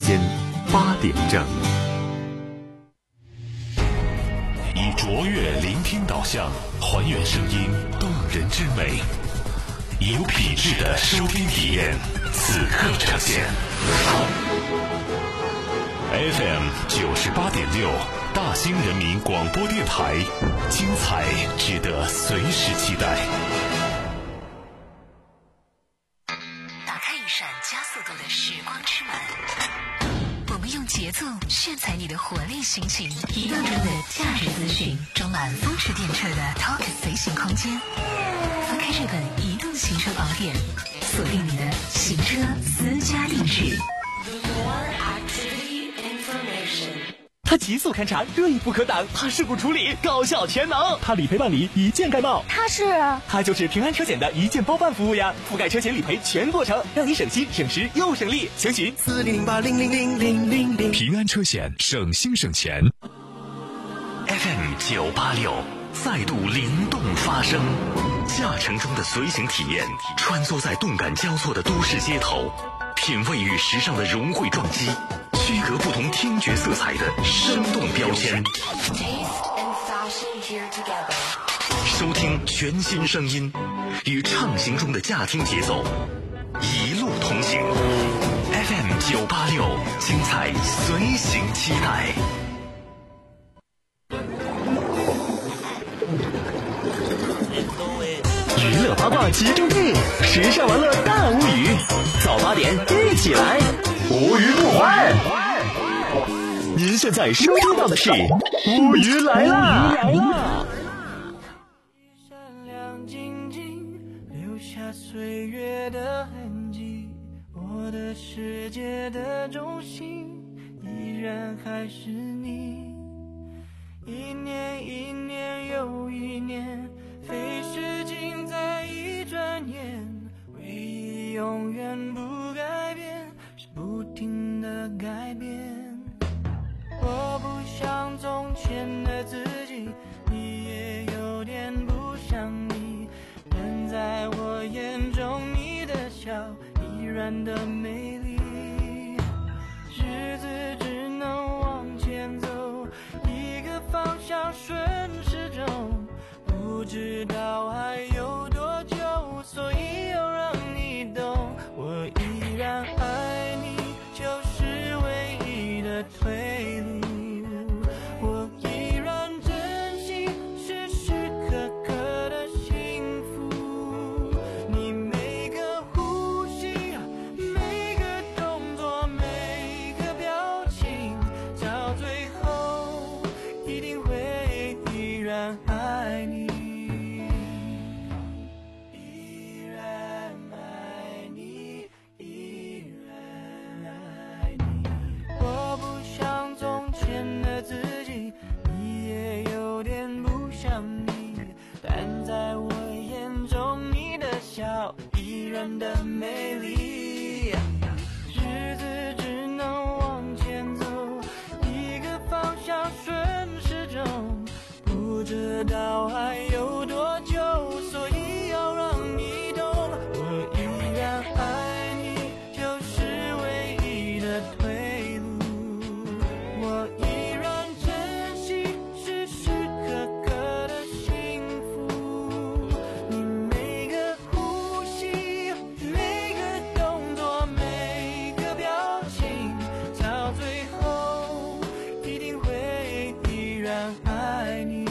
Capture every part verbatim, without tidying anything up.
间八点正。 以卓越聆听导向，还原声音动人之美，以有品质的收听体验，此刻呈现。F M 九十八点六，大兴人民广播电台，精彩值得随时期待。 打开一扇加速度的时光之门，我们用节奏炫彩你的活力心情，移动中的价值资讯，装满风驰电掣的 Talk 随行空间。翻开这本移动行车宝典，锁定你的行车私家定制。 它极速勘察，锐不可挡；它事故处理，高效全能；它理赔办理，一键盖帽。 它是， 它就是平安车险的一键包办服务呀，覆盖车险理赔全过程，让你省心省时又省力。详询四零零八零零零零零零。 平安车险，省心省钱。F M 九八六再度灵动发声，驾乘中的随行体验，穿梭在动感交错的都市街头，品味与时尚的融汇撞击，区隔不同听觉色彩的生动标签，收听全新声音，与畅行中的驾听节奏一路同行。 F M 九八六，精彩随行期待。 娱乐八卦集中地，时尚玩乐大无语。早八点一起来，无语不欢。您现在收听到的是无语来啦！ 闪亮晶晶，留下岁月的痕迹。我的世界的中心，依然还是你。一年一年又一年，飞逝尽在一转眼，回忆永远不改变，是不停的改变。我不像从前的自己，你也有点不像你，但在我眼中你的笑依然的美丽。日子只能往前走，一个方向顺时钟，不知道还有多久，所以要让你懂，我依然爱你，就是唯一的退路。我依然珍惜时时刻刻的幸福，你每个呼吸，每个动作，每个表情，到最后一定会依然爱你。的美丽，日子只能往前走，一个方向顺时钟，不知道还有多久，所以要让你懂，我依然爱你，就是唯一的退路。我依然珍惜时时刻刻的幸福，你每个呼吸，每个动作，每个表情，到最后一定会依然爱你。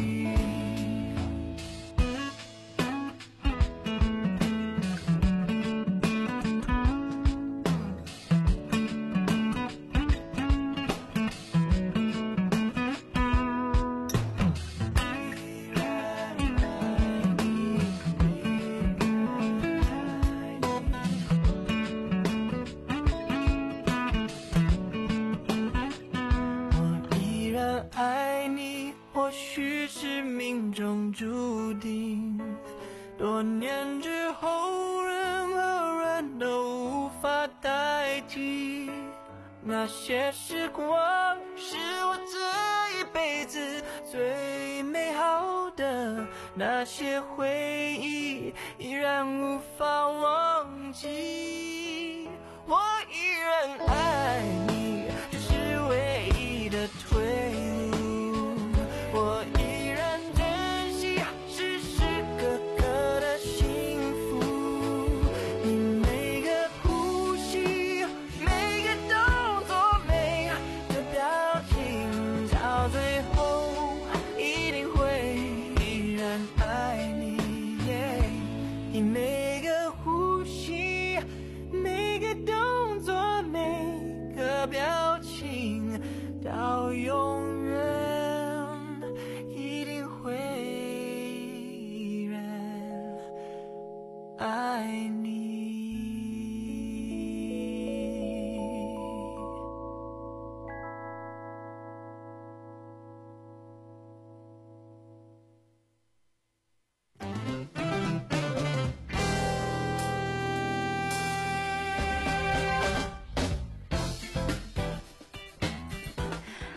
爱你，或许是命中注定，多年之后，任何人都无法代替。那些时光是我这一辈子最美好的，那些回忆依然无法忘记。我依然爱你，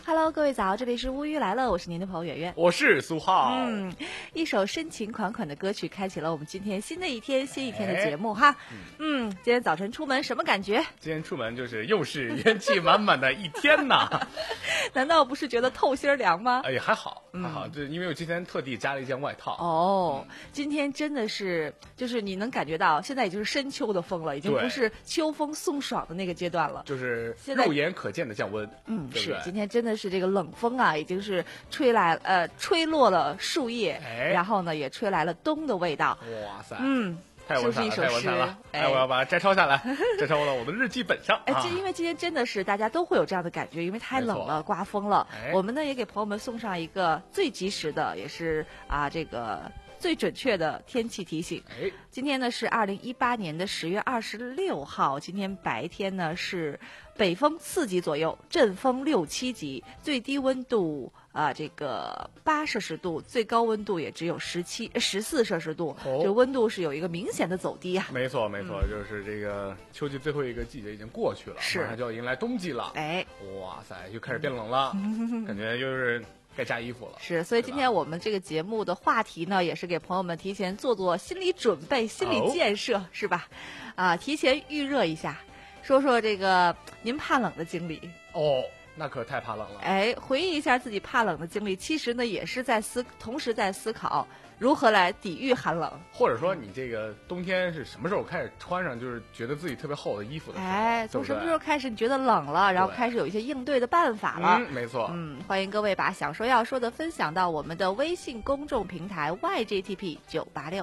Hello， 各位早，这里是乌鱼来了，我是您的朋友圆圆， 我是苏浩。 嗯，一首深情款款的歌曲开启了我们今天新的一天、新一天的节目哈。嗯，今天早晨出门什么感觉？ 今天出门就是又是元气满满的一天呐。 难道不是觉得透心凉吗？ 哎，还好，还好，这、嗯、因为我今天特地加了一件外套。 哦，今天真的是，就是你能感觉到，现在已经是深秋的风了，已经不是秋风送爽的那个阶段了， 就是肉眼可见的降温。 嗯， 对对是，今天真的是这个冷风啊，已经是吹来呃吹落了树叶， 哎、 然后呢也吹来了冬的味道。 哇塞， 嗯。 太文采了，太文采了！哎，我要把它摘抄下来，摘抄到我的日记本上。 哎，这因为今天真的是大家都会有这样的感觉，因为太冷了，刮风了。 哎、 我们呢也给朋友们送上一个最及时的，也是啊这个最准确的天气提醒。 哎， 今天呢是二零一八年的十月二十六号，今天白天呢是北风四级左右，阵风六七级，最低温度。啊，这个八摄氏度，最高温度也只有十七、十四摄氏度， 哦、 这温度是有一个明显的走低啊。 没错，没错，嗯、就是这个秋季最后一个季节已经过去了， 是， 马上就要迎来冬季了。 哎， 哇塞，又开始变冷了，感觉又是该加衣服了。 是，所以今天我们这个节目的话题呢，也是给朋友们提前做做心理准备、心理建设，哦、是吧？啊，提前预热一下，说说这个您怕冷的经历哦。那可太怕冷了！ 哎，回忆一下自己怕冷的经历，其实呢也是在思，同时在思考如何来抵御寒冷。 或者说，你这个冬天是什么时候开始穿上就是觉得自己特别厚的衣服的时候？ 哎，从什么时候开始你觉得冷了，然后开始有一些应对的办法了？ 嗯，没错。 嗯，欢迎各位把想说要说的分享到我们的微信公众平台 Y J T P 九八六。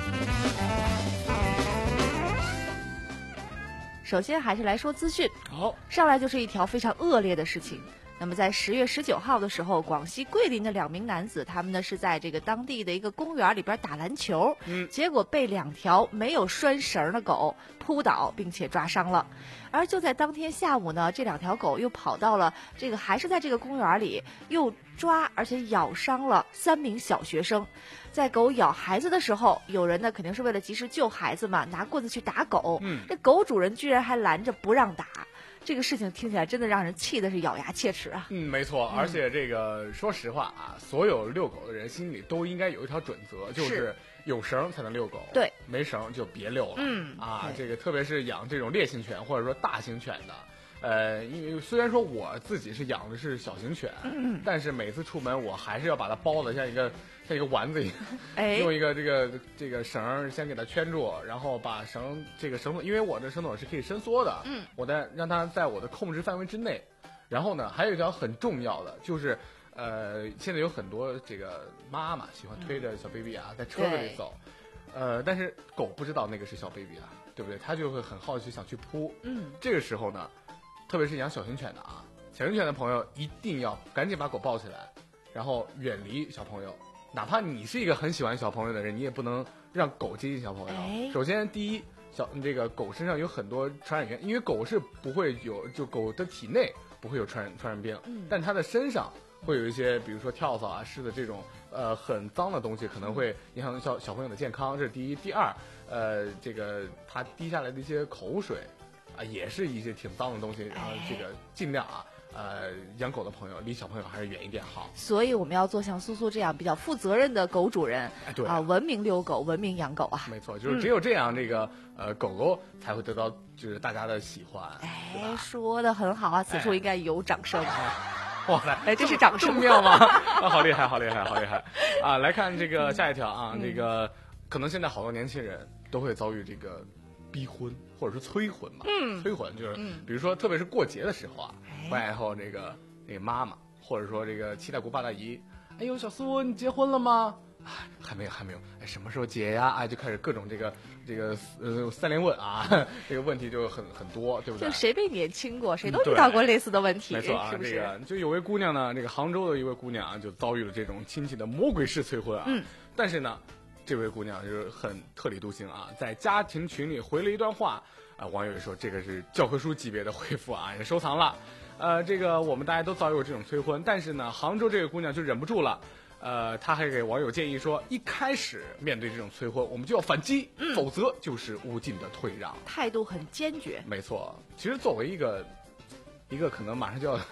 首先还是来说资讯， 好、哦， 上来就是一条非常恶劣的事情。那么在十月十九号的时候，广西桂林的两名男子，他们呢是在这个当地的一个公园里边打篮球， 嗯， 结果被两条没有拴绳的狗扑倒，并且抓伤了。而就在当天下午呢，这两条狗又跑到了这个还是在这个公园里，又抓而且咬伤了三名小学生。在狗咬孩子的时候，有人呢肯定是为了及时救孩子嘛，拿棍子去打狗， 嗯， 这狗主人居然还拦着不让打。这个事情听起来真的让人气的是咬牙切齿啊！ 嗯，没错，而且这个、嗯、说实话啊，所有遛狗的人心里都应该有一条准则，就是有绳才能遛狗， 对， 没绳就别遛了。 嗯啊，这个特别是养这种烈性犬或者说大型犬的。呃，因为虽然说我自己是养的是小型犬， 嗯， 但是每次出门我还是要把它包的像一个像一个丸子一样， 哎， 用一个这个这个绳先给它圈住，然后把绳这个绳索，因为我的绳索是可以伸缩的， 嗯， 我在让它在我的控制范围之内。然后呢，还有一条很重要的就是，呃，现在有很多这个妈妈喜欢推着小 baby 啊，在车子里走，呃，但是狗不知道那个是小 baby 啊，对不对？它就会很好奇想去扑， 嗯， 这个时候呢。特别是养小型犬的啊，小型犬的朋友一定要赶紧把狗抱起来，然后远离小朋友。哪怕你是一个很喜欢小朋友的人，你也不能让狗接近小朋友。 哎、 首先，第一，小这个狗身上有很多传染源，因为狗是不会有，就狗的体内不会有传染传染病， 嗯、 但它的身上会有一些，比如说跳蚤啊、虱的这种呃很脏的东西，可能会影响小小朋友的健康。这是第一。第二，呃，这个它滴下来的一些口水。啊，也是一些挺脏的东西，然后这个尽量啊，呃，养狗的朋友离小朋友还是远一点好。 所以我们要做像苏苏这样比较负责任的狗主人， 哎，对啊，文明遛狗，文明养狗啊。 没错，就是只有这样，这个、嗯、呃，狗狗才会得到就是大家的喜欢。 哎，说的很好啊，此处应该有掌声。 哎哇塞！ 哎，这是掌声妙吗？啊，好厉害，好厉害，好厉害！啊，来看这个下一条啊， 嗯、 这个可能现在好多年轻人都会遭遇这个。逼婚或者是催婚嘛， 嗯， 催婚就是， 嗯、 比如说特别是过节的时候啊，回来以后这个这个妈妈或者说这个七大姑八大姨，哎呦小苏你结婚了吗？哎还没有还没有，哎什么时候结呀？哎就开始各种这个这个呃三连问啊，这个问题就很很多，对不对？ 就谁被年轻过，谁都遇到过类似的问题， 没错啊， 是不是？ 这个就有位姑娘呢，这个杭州的一位姑娘啊，就遭遇了这种亲戚的魔鬼式催婚啊， 嗯， 但是呢。这位姑娘就是很特立独行啊，在家庭群里回了一段话啊，网友也说这个是教科书级别的回复啊，也收藏了。呃，这个我们大家都遭遇过这种催婚，但是呢，杭州这个姑娘就忍不住了，呃，她还给网友建议说，一开始面对这种催婚，我们就要反击， 嗯、 否则就是无尽的退让， 态度很坚决。 没错，其实作为一个一个可能马上就要。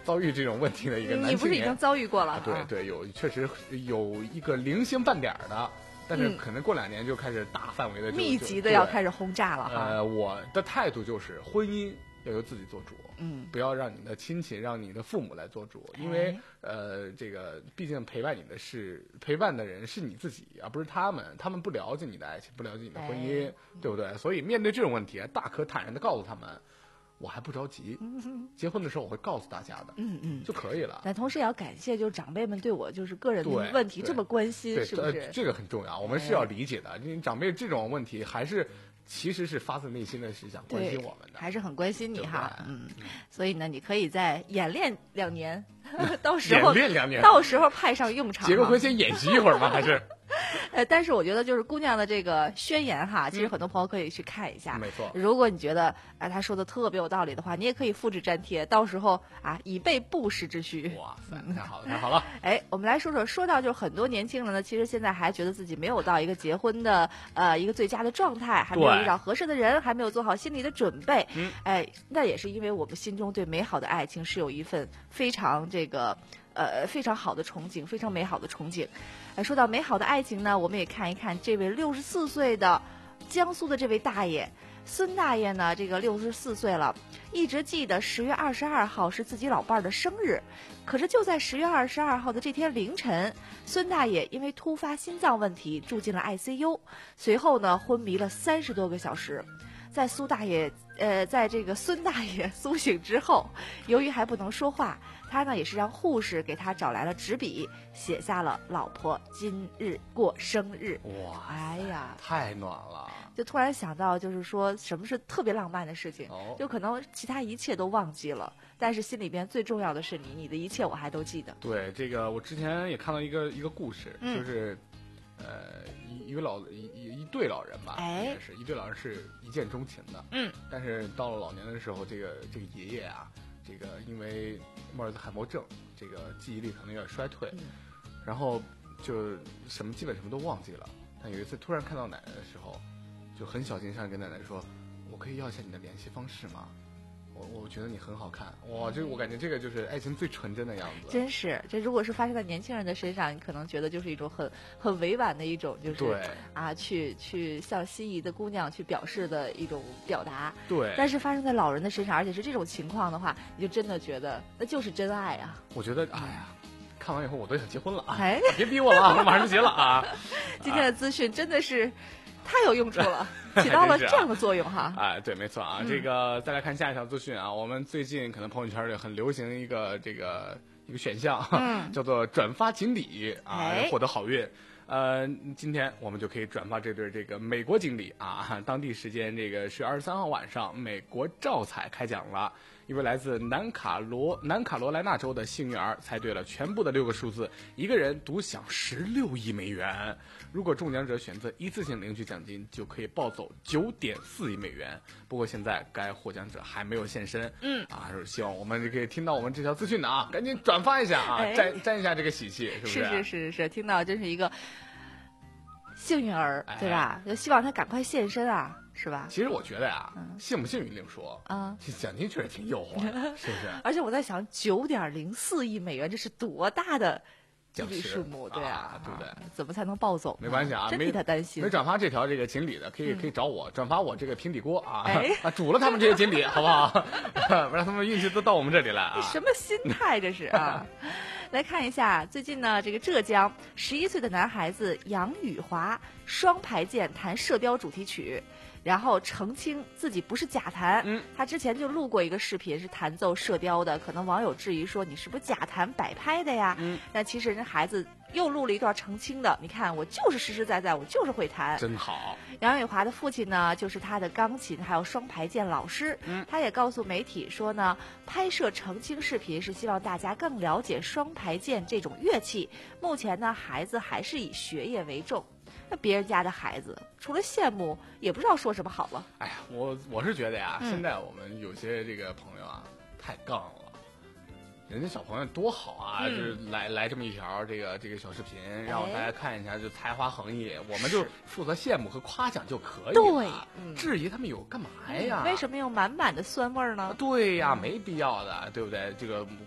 遭遇这种问题的一个男青年。 你不是已经遭遇过了？ 啊、对对，有确实有一个零星半点的。但是可能过两年就开始大范围的、 密集的要开始轰炸了哈。 呃，我的态度就是婚姻要由自己做主， 嗯， 不要让你的亲戚、让你的父母来做主，因为呃，这个毕竟陪伴你的是陪伴的人是你自己，而不是他们，他们不了解你的爱情，不了解你的婚姻，对不对？所以面对这种问题，大可坦然的告诉他们。我还不着急，结婚的时候我会告诉大家的， 嗯嗯， 就可以了。 但同时也要感谢，就是长辈们对我就是个人的问题这么关心，是不是？ 这个很重要，我们是要理解的。因为长辈这种问题还是其实是发自内心的是想关心我们的， 还是很关心你哈，嗯。所以呢，你可以再演练两年，到时候演练两年， 到时候派上用场。 结个婚先演习一会儿吗？还是？ 呃，但是我觉得就是姑娘的这个宣言哈，其实很多朋友可以去看一下。 没错。 如果你觉得啊她说的特别有道理的话，你也可以复制粘贴，到时候啊以备不时之需。 哇塞，太好了，太好了！ 哎，我们来说说，说到就是很多年轻人呢，其实现在还觉得自己没有到一个结婚的呃一个最佳的状态，还没有遇到合适的人，还没有做好心理的准备。 嗯。 哎，那也是因为我们心中对美好的爱情是有一份非常这个。呃，非常好的憧憬，非常美好的憧憬。呃，说到美好的爱情呢，我们也看一看这位六十四岁的江苏的这位大爷孙大爷呢，这个六十四岁了，一直记得十月二十二号是自己老伴儿的生日。可是就在十月二十二号的这天凌晨，孙大爷因为突发心脏问题住进了 I C U， 随后呢昏迷了三十多个小时。在苏大爷，呃，在这个孙大爷苏醒之后，由于还不能说话，他呢也是让护士给他找来了纸笔，写下了“老婆今日过生日”。 哇， 哎呀， 太暖了！ 就突然想到，就是说什么是特别浪漫的事情， 哦、 就可能其他一切都忘记了，但是心里边最重要的是你，你的一切我还都记得。 对，这个我之前也看到一个一个故事， 嗯、 就是。呃，一一个老一一一对老人吧， 哎， 是一对老人是一见钟情的， 嗯， 但是到了老年的时候，这个这个爷爷啊，这个因为莫尔兹海默症，这个记忆力可能有点衰退， 嗯、 然后就什么基本什么都忘记了。但有一次突然看到奶奶的时候，就很小心上跟奶奶说：“我可以要一下你的联系方式吗？”我我觉得你很好看，哇！这我感觉这个就是爱情最纯真的样子。 真是，这如果是发生在年轻人的身上，你可能觉得就是一种很很委婉的一种，就是对啊，去去向心仪的姑娘去表示的一种表达。 对。 但是发生在老人的身上，而且是这种情况的话，你就真的觉得那就是真爱啊！ 我觉得，哎呀，看完以后我都想结婚了啊！ 哎， 别逼我了啊，我马上就结了啊！ 今天的资讯真的是。太有用处了，起到了这样的作用哈！ 哎、啊，对，没错啊。嗯、这个再来看下一条资讯啊，我们最近可能朋友圈里很流行一个这个一个选项， 嗯、 叫做转发锦鲤啊， 哎、 获得好运。呃，今天我们就可以转发这对这个美国锦鲤啊，当地时间这个是二十三号晚上，美国照彩开奖了。一位来自南卡罗南卡罗来纳州的幸运儿猜对了全部的六个数字，一个人独享十六亿美元。如果中奖者选择一次性领取奖金，就可以抱走九点四亿美元。不过现在该获奖者还没有现身， 嗯啊，希望我们就可以听到我们这条资讯的啊，赶紧转发一下啊， 哎、 沾沾一下这个喜气，是不是？ 是是是是，听到真是一个幸运儿，对吧？就、哎、希望他赶快现身啊。是吧？ 其实我觉得呀、啊，嗯、幸不幸运另说啊， 这奖金确实挺诱惑的，是不是？ 而且我在想，九点零四亿美元，这是多大的几笔数目？对啊，对不对？ 怎么才能抱走？ 没关系啊， 真替他担心。 没转发这条这个锦鲤的，可以可以找我、嗯、转发我这个平底锅啊， 哎、 啊煮了他们这些锦鲤，好不好？让他们运气都到我们这里来啊！ 什么心态这是啊？来看一下，最近呢，这个浙江十一岁的男孩子杨宇华双排键弹射雕主题曲。然后澄清自己不是假弹， 嗯， 他之前就录过一个视频是弹奏射雕的，可能网友质疑说你是不是假弹摆拍的呀？ 嗯， 但其实人孩子又录了一段澄清的，你看我就是实实在在，我就是会弹， 真好。 杨宇华的父亲呢，就是他的钢琴还有双排键老师， 嗯， 他也告诉媒体说呢，拍摄澄清视频是希望大家更了解双排键这种乐器。目前呢，孩子还是以学业为重。那别人家的孩子除了羡慕也不知道说什么好了。 哎呀，我我是觉得呀、 嗯、 现在我们有些这个朋友啊太杠了，人家小朋友多好啊、嗯、就是来来这么一条这个这个小视频让大家看一下，就才华横溢、哎、我们就负责羡慕和夸奖就可以了， 对、嗯、 质疑他们有干嘛呀、 嗯、为什么有满满的酸味呢？ 对呀，没必要的，对不对？这个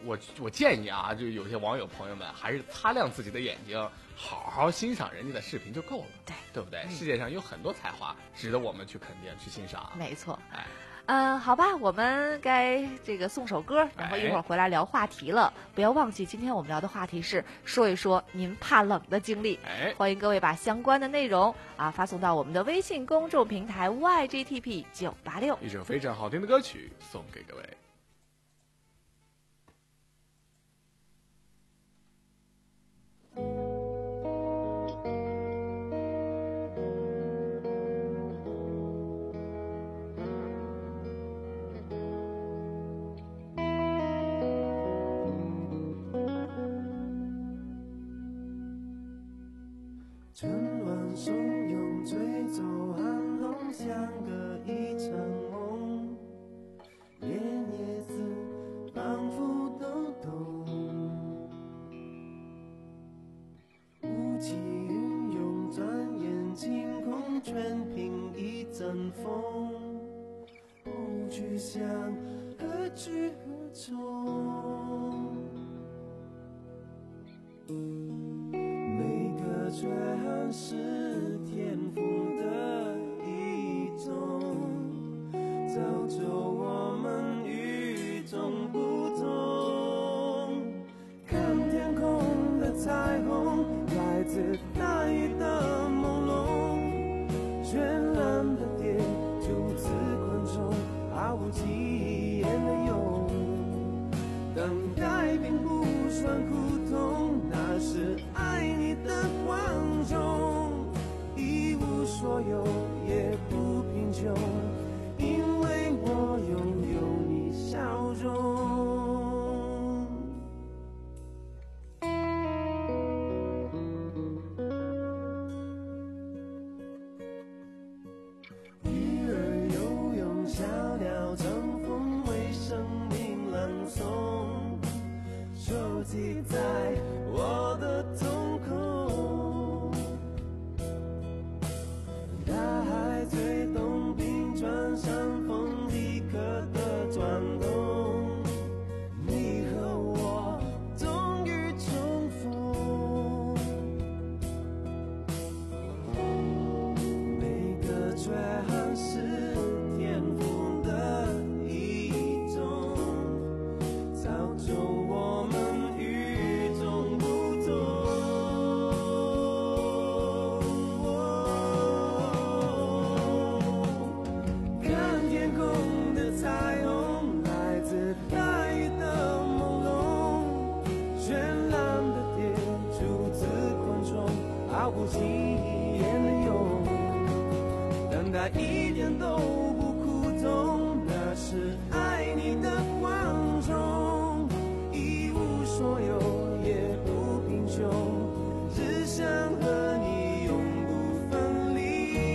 我我建议啊，就有些网友朋友们还是擦亮自己的眼睛，好好欣赏人家的视频就够了， 对对不对？ 嗯、 世界上有很多才华值得我们去肯定去欣赏。 没错， 哎。 嗯，好吧，我们该这个送首歌，然后一会儿回来聊话题了。哎、不要忘记，今天我们聊的话题是说一说您怕冷的经历。 哎， 欢迎各位把相关的内容啊发送到我们的微信公众平台 Y G T P 九八六。 一首非常好听的歌曲送给各位。 春晚汹涌，吹走寒冬，相隔一场梦。连叶子仿佛都懂，雾气云涌，转眼晴空，全凭一阵风。不去想何去何从。缺憾是天赋的一种，造就我们与众不同。看天空的彩虹，来自大雨的朦胧，绚烂的蝶，如此昆虫，毫无起眼的用。等待并不算苦痛，那是爱你的光荣，一无所有也不贫穷，因为我拥有你笑容。鱼儿游泳，小鸟乘风，为生命朗诵，收集在我的瞳孔。大海最动，冰川山峰立刻的转动，你和我终于重逢。每个缺憾是天赋的一种，造就我们与众不同。看天空的彩虹，来自大雨的朦胧，绚烂的蝶，如此昆虫，毫无起眼的用。等待一点都不苦痛，那是爱你的光荣，一无所有也不贫穷，只想和你永不分离。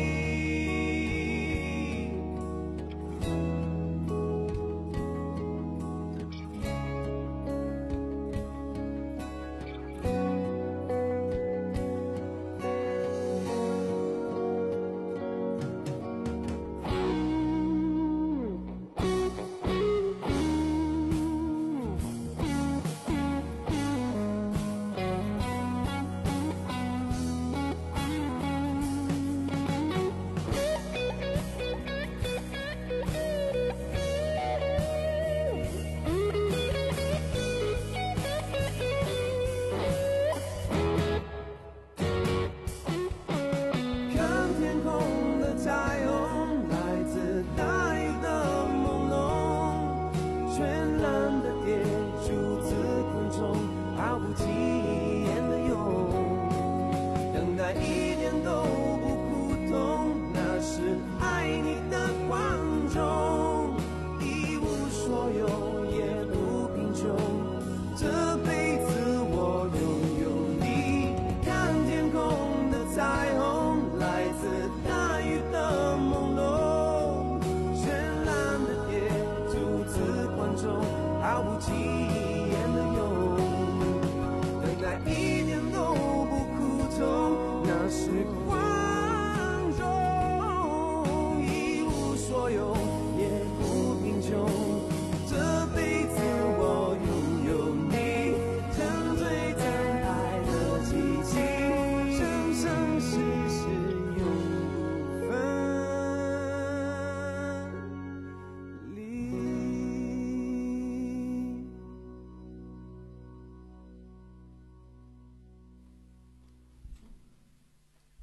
看天空的彩虹，来自大雨的朦胧，绚烂的蝶，如此昆虫，毫不起眼的用。等待一点都不苦痛，那是爱你的光荣，一无所有也不贫穷，这辈子我拥有你。看天空的彩虹，来自大雨的朦胧，绚烂的蝶，如此昆虫，毫无起眼的用。等待一点都不苦痛，那是光荣，一无所有也不贫穷，这辈子我拥有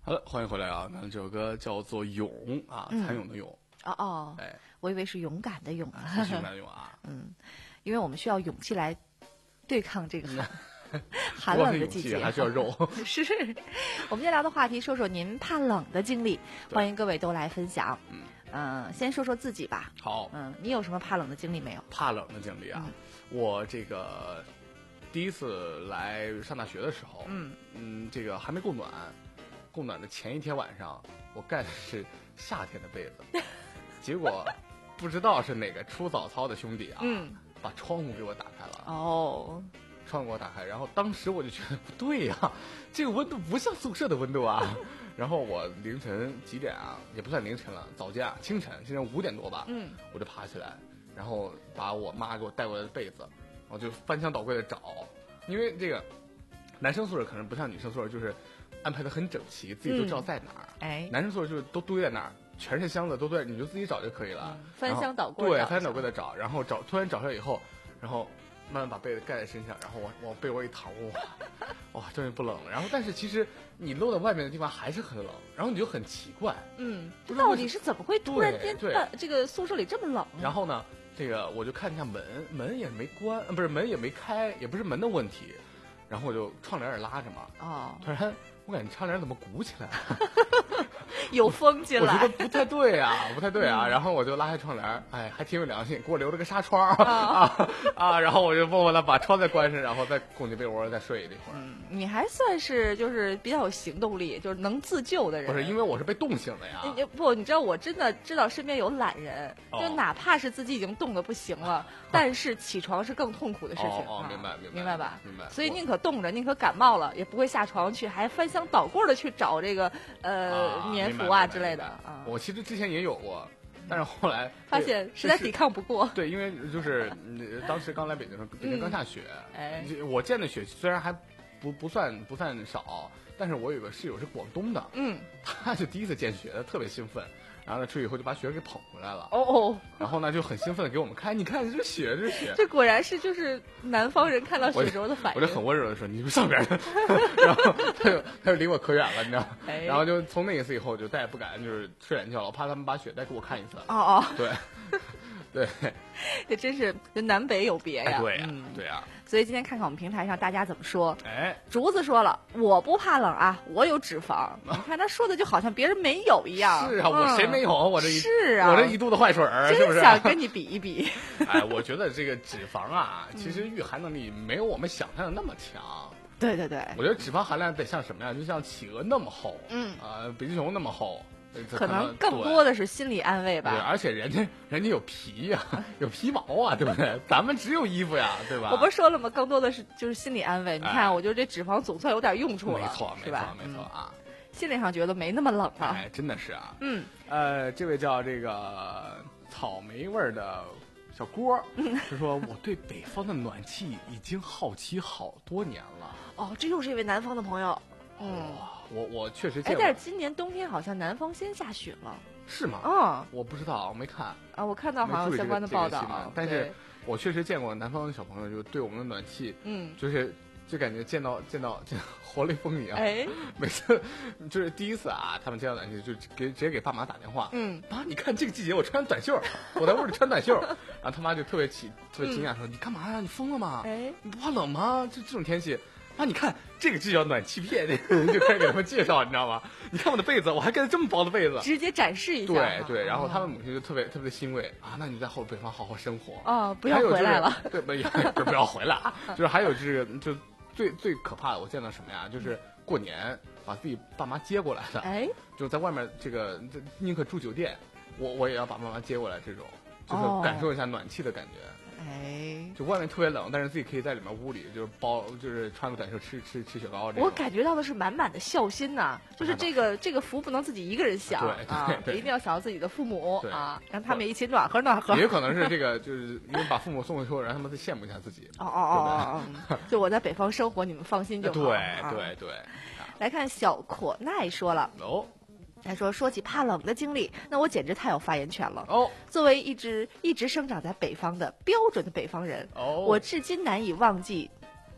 好的，欢迎回来啊！那这首歌叫做《勇》啊，蚕蛹的蛹。 哦哦， 哎， 我以为是勇敢的勇啊。 勇敢的勇啊。 嗯，因为我们需要勇气来对抗这个寒寒不光冷的季节， 是勇气还需要肉。 是，我们今天聊的话题，说说您怕冷的经历， 对欢迎各位都来分享。 嗯嗯、先说说自己吧。 好， 嗯，你有什么怕冷的经历没有？ 怕冷的经历啊， 嗯我这个第一次来上大学的时候， 嗯嗯，这个还没供暖，供暖的前一天晚上，我盖的是夏天的被子，结果不知道是哪个出早操的兄弟啊， 嗯， 把窗户给我打开了。 哦， 窗户给我打开，然后当时我就觉得不对呀、这个温度不像宿舍的温度啊。然后我凌晨几点啊？也不算凌晨了，早间啊，清晨，清晨五点多吧。 嗯， 我就爬起来，然后把我妈给我带过来的被子，然后就翻箱倒柜的找，因为这个男生宿舍可能不像女生宿舍，就是安排的很整齐，自己都知道在哪儿。 哎， 男生宿舍就是都堆在那儿，全是箱子都堆，你就自己找就可以了。 嗯翻箱倒柜对， 找翻箱倒柜的找，然后找突然找出来以后，然后慢慢把被子盖在身上，然后往往被窝一躺，哇，哇，终于不冷了。然后但是其实你露在外面的地方还是很冷，然后你就很奇怪。 嗯， 不知道为什到底是怎么会突然间对对到这个宿舍里这么冷？ 然后呢，这个我就看一下门，门也没关，呃不是门也没开，也不是门的问题。然后我就窗帘也拉着嘛， 哦， 突然我感觉窗帘怎么鼓起来了？ 有风进来我觉得，不太对啊，不太对啊。然后我就拉开窗帘，哎，还挺有良心，给我留了个纱窗啊啊。然后我就默默的把窗再关上，然后再拱进被窝再睡一会儿。 嗯，你还算是就是比较有行动力，就是能自救的人。 不是因为我是被冻醒的呀。 你不，你知道我真的知道身边有懒人， 哦就哪怕是自己已经冻得不行了，但是起床是更痛苦的事情。啊哦哦明白明白明白吧？ 明白所以宁可冻着，宁可感冒了，也不会下床去，还翻箱倒柜的去找这个呃啊棉服明白啊之类的明白啊。 我其实之前也有过，但是后来发现实在抵抗不过。 对，因为就是嗯当时刚来北京的时候，北京刚下雪， 哎就我见的雪虽然还不不算不算少，但是我有个室友是广东的， 嗯， 他就第一次见雪，他特别兴奋，然后呢出去以后就把雪给捧回来了， 哦哦， 然后呢就很兴奋的给我们看，你看这是雪，这是雪。 这果然是就是南方人看到雪时候的反应。 我就很温柔的说：“你是上边的。”然后他就他就离我可远了，你知道吗？ 哎然后就从那一次以后，就再也不敢就是睡懒觉了，我怕他们把雪再给我看一次。 哦哦， 对，对， 这真是就南北有别呀。 哎对呀、 嗯对呀、 所以今天看看我们平台上大家怎么说。 哎， 竹子说了，我不怕冷啊，我有脂肪。你看他说的就好像别人没有一样。 是啊，我谁没有啊？我这一是啊我这一肚子坏水儿，是不是？ 真想跟你比一比。 哎，我觉得这个脂肪啊，其实御寒能力没有我们想象的那么强。 对对对， 我觉得脂肪含量得像什么呀？就像企鹅那么厚， 嗯啊、北极熊那么厚，呃可能更多的是心理安慰对，对， 吧。 而且人家人家有皮呀、有皮毛啊，对不对？咱们只有衣服呀，对吧？ 我不是说了吗？更多的是就是心理安慰。你哎看，我觉得这脂肪总算有点用处了， 没错，没错是吧？， 没错啊！ 嗯心理上觉得没那么冷了。 哎，真的是啊。 嗯， 呃，这位叫这个草莓味儿的小郭儿，是说我对北方的暖气已经好奇好多年了。 哦，这又是一位南方的朋友。嗯， 哇，我我确实哎见，过， 但是今年冬天好像南方先下雪了。 是吗？ 嗯我不知道，我没看， 啊，我看到好像有相关的报道， 但是对我确实见过南方的小朋友，就对我们的暖气， 嗯， 就是就感觉见到见到见到活雷锋一样。 哎， 每次就是第一次啊，他们见到暖气就给直接给爸妈打电话， 嗯， 妈，你看这个季节我穿短袖，我在屋里穿短袖，然后他妈就特别奇特别惊讶说：“你干嘛呀？你疯了吗？ 哎， 你不怕冷吗？这这种天气。”妈，你看这个就叫暖气片，就开始给他们介绍，你知道吗？你看我的被子，我还盖了这么薄的被子， 直接展示一下。 对对，然后他们母亲就特别特别的欣慰啊，那你在后北方好好生活哦，不要还有就是回来了。 对，不要不要回来，就是还有就是就最最可怕的，我见到什么呀？就是过年把自己爸妈接过来的， 哎， 就在外面这个这宁可住酒店，我我也要把妈妈接过来，这种就是哦感受一下暖气的感觉。 哎， 就外面特别冷，但是自己可以在里面屋里就是包，就是穿个短袖吃吃吃雪糕这种。 我感觉到的是满满的孝心呐、就是这个这个福不能自己一个人享对对啊， 对一定要想到自己的父母对啊，让他们一起暖和暖和。 也有可能是这个，就是因为把父母送过去后，让他们再羡慕一下自己。 哦哦哦哦哦，就我在北方生活，你们放心就好。 对啊对对。 来看小可奈说了， 哦他说说起怕冷的经历，那我简直太有发言权了。 哦作为一只一直生长在北方的标准的北方人， 哦， 我至今难以忘记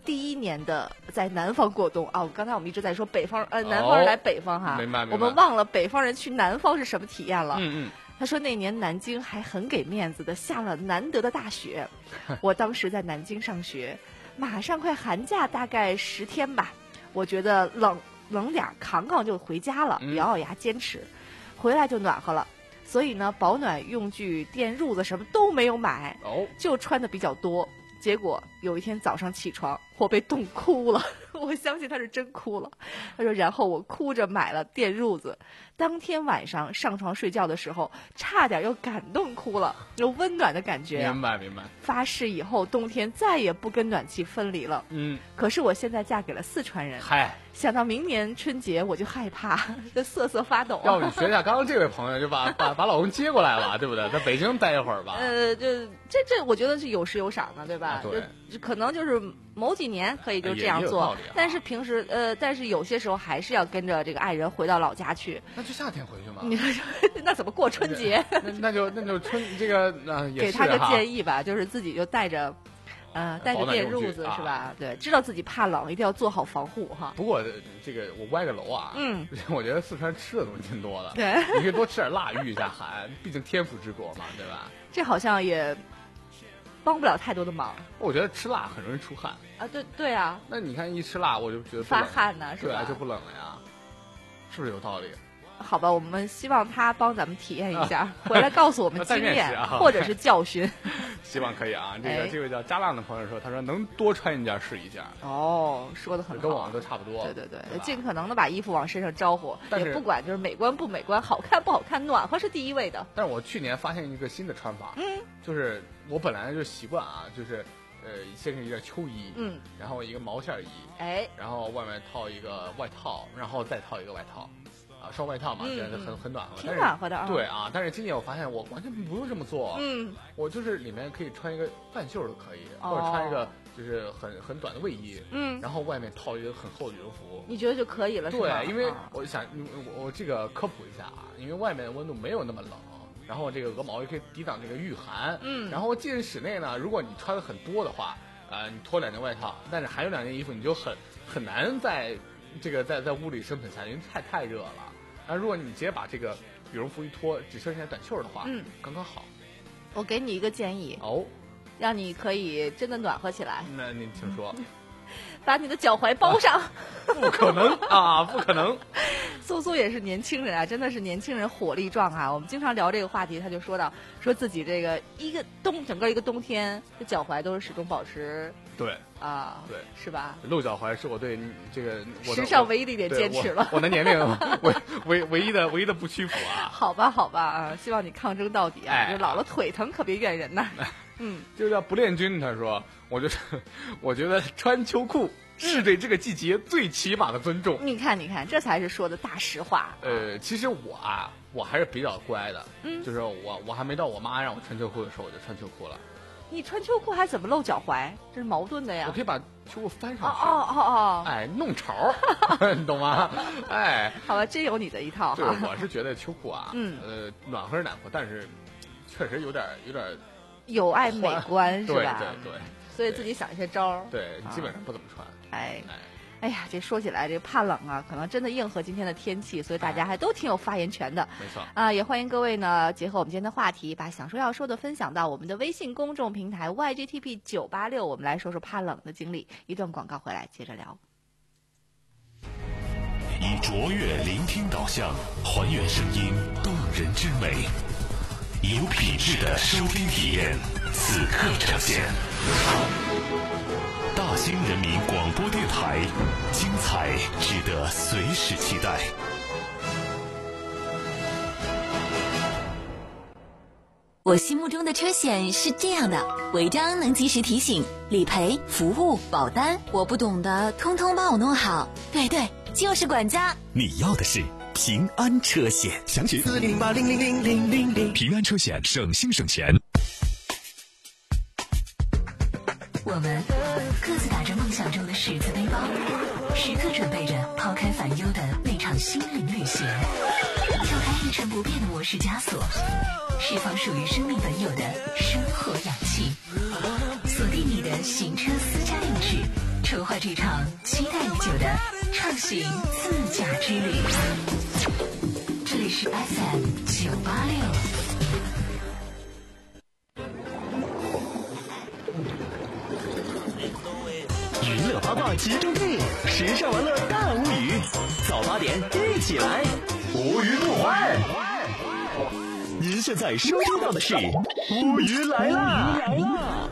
第一年的在南方过冬啊。刚才我们一直在说北方，呃，南方人来北方哈， 哦、明白明白。 我们忘了北方人去南方是什么体验了。 嗯嗯。 他说那年南京还很给面子的下了难得的大雪，我当时在南京上学，马上快寒假，大概十天吧，我觉得冷冷点扛扛就回家了，咬咬牙坚持，回来就暖和了。所以呢，保暖用具、电褥子什么都没有买， 哦， 就穿的比较多。结果有一天早上起床，我被冻哭了。我相信他是真哭了。他说，然后我哭着买了电褥子，当天晚上上床睡觉的时候，差点又感动哭了，有温暖的感觉、啊。 明白明白。 发誓以后冬天再也不跟暖气分离了。 嗯。 可是我现在嫁给了四川人， 嗨， 想到明年春节我就害怕，就瑟瑟发抖。 要不你学一下刚刚这位朋友，就把把把老公接过来了，对不对？在北京待一会儿吧。 呃，就这这，我觉得是有时有赏的，对吧？ 啊、对。 就可能就是某几年可以就这样做， 啊、 但是平时呃，但是有些时候还是要跟着这个爱人回到老家去。 那就夏天回去嘛。 你说那怎么过春节？ 那那就那就春这个呃也是给他个建议吧，就是自己就带着。呃，带着电褥子、 啊、 是吧？对，知道自己怕冷，一定要做好防护哈。 不过这个我歪个楼啊， 嗯， 我觉得四川吃的东西挺多的， 对， 你可以多吃点辣，御一下寒，毕竟天府之国嘛，对吧？ 这好像也帮不了太多的忙。 我觉得吃辣很容易出汗啊，对对啊。 那你看一吃辣，我就觉得发汗呢，是吧？ 对啊，就不冷了呀，是不是有道理？ 好吧，我们希望他帮咱们体验一下，啊、回来告诉我们经验、 啊、 或者是教训。 希望可以啊！这个、哎、这位叫加浪的朋友说，他说能多穿一件是一件。 哦，说的很好， 跟我们都差不多。 对对对，对尽可能的把衣服往身上招呼， 但是也不管就是美观不美观，好看不好看，暖和是第一位的。 但是我去年发现一个新的穿法， 嗯， 就是我本来就习惯啊，就是呃，先是一件秋衣， 嗯， 然后一个毛线衣， 哎， 然后外面套一个外套，然后再套一个外套。啊，双外套嘛，现在就很很暖和， 挺暖和的啊。 对啊，但是今年我发现我完全不用这么做， 嗯， 我就是里面可以穿一个半袖都可以， 哦、 或者穿一个就是很很短的卫衣， 嗯， 然后外面套一个很厚的羽绒服， 你觉得就可以了是吧？ 对，因为我想我我这个科普一下啊，因为外面的温度没有那么冷，然后这个鹅毛也可以抵挡这个御寒， 嗯， 然后进室内呢，如果你穿的很多的话，啊、呃，你脱两件外套，但是还有两件衣服，你就很很难在这个在在屋里生存下去，因为太太热了。那如果你直接把这个羽绒服一脱，只剩下短袖的话， 嗯， 刚刚好。 我给你一个建议哦， 让你可以真的暖和起来。 那您请说。 把你的脚踝包上。 啊、不可能啊，不可能。 苏苏也是年轻人啊，真的是年轻人火力壮啊。我们经常聊这个话题，他就说到说自己这个一个冬整个一个冬天，这脚踝都是始终保持。 对啊， 对， 是吧？ 露脚踝是我对这个我时尚唯一的一点坚持了。 我, 我的年龄唯唯唯一的唯一的不屈服啊！ 好吧，好吧啊，希望你抗争到底啊！ 哎、 就老了腿疼可别怨人呐。 哎、 嗯， 就叫不恋军，他说，我觉得我觉得穿秋裤是对这个季节最起码的尊重。 你看，你看，这才是说的大实话。 呃，其实我啊，我还是比较乖的， 嗯， 就是我我还没到我妈让我穿秋裤的时候，我就穿秋裤了。 你穿秋裤还怎么露脚踝？这是矛盾的呀。 我可以把秋裤翻上去。 哦哦哦！ 哎，弄潮，你懂吗？哎， 好吧，真有你的一套。 对，我是觉得秋裤啊， 嗯， 呃，暖和是暖和，但是确实有点有点有碍美观，是吧？ 对对对。 所以自己想一些招儿。 对，基本上不怎么穿。 哎。 哎哎呀，这说起来，这个怕冷啊，可能真的应和今天的天气，所以大家还都挺有发言权的。 没错啊，也欢迎各位呢，结合我们今天的话题，把想说要说的分享到我们的微信公众平台 Y G T P 九八六，我们来说说怕冷的经历。一段广告回来，接着聊。 以卓越聆听导向，还原声音动人之美，有品质的收听体验，此刻呈现。大兴人民广播电台，精彩值得随时期待。 我心目中的车险是这样的：违章能及时提醒，理赔、服务、保单，我不懂的通通帮我弄好。对对，就是管家。 你要的是平安车险，详询四零零八零零零零零零。平安车险，省心省钱。 我们各自打着梦想中的十字背包，时刻准备着抛开烦忧的那场心灵旅行，敲开一成不变的模式枷锁，释放属于生命本有的生活氧气，锁定你的行车私家定制，筹这场期待已久的畅行自驾之旅。这里是 F M 九八六。 娱乐八卦集中地，时尚玩乐大无语。早八点一起来，无语不欢。您现在收听到的是无语来啦！来啦！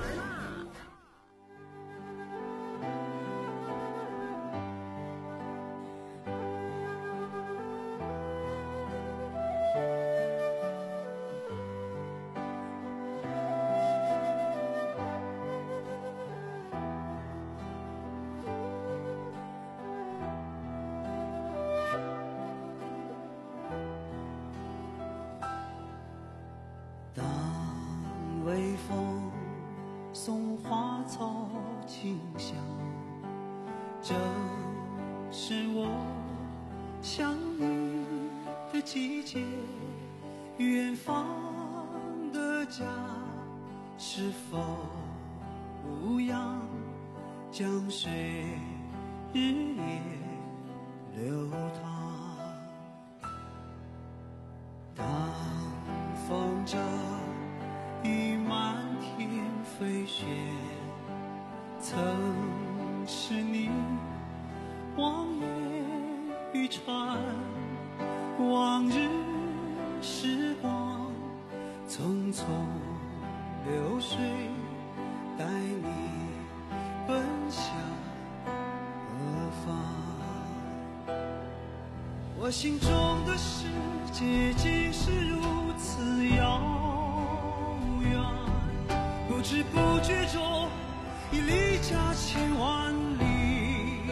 当微风送花草清香，正是我想你的季节。远方的家是否无恙？江水日夜流淌。当风筝已满天飞雪，曾是你望眼欲穿。往日时光匆匆流水，带你奔向何方？我心中的世界竟是如此遥远，不知不觉中已离家千万里。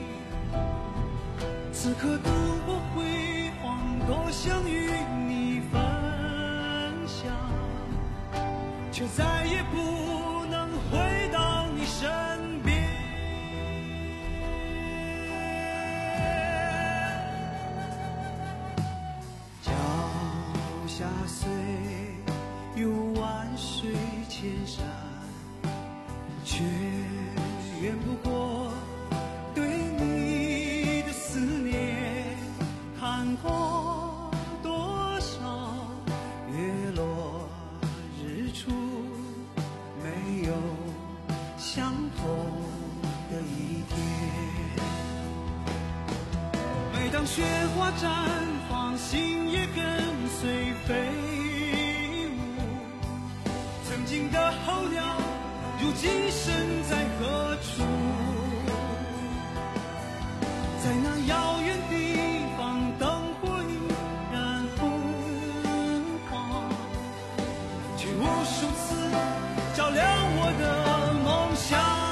此刻灯火辉煌，多想与你分享，却再也不能回到你身边。脚下虽有万水千山，却远不过对你的思念。看过多少月落日出，没有相同的一天。每当雪花绽放，心也跟随飞舞。曾经的候鸟，如今身在何处？在那遥远地方，灯火依然昏黄，却无数次照亮我的梦想。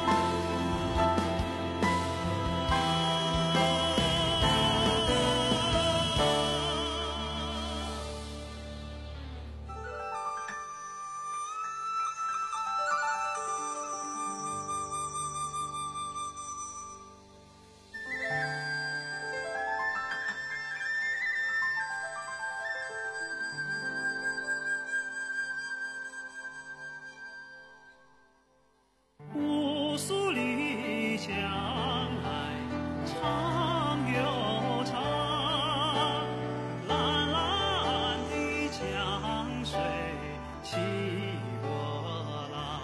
乌苏里江海长又长，蓝蓝的江水起波浪，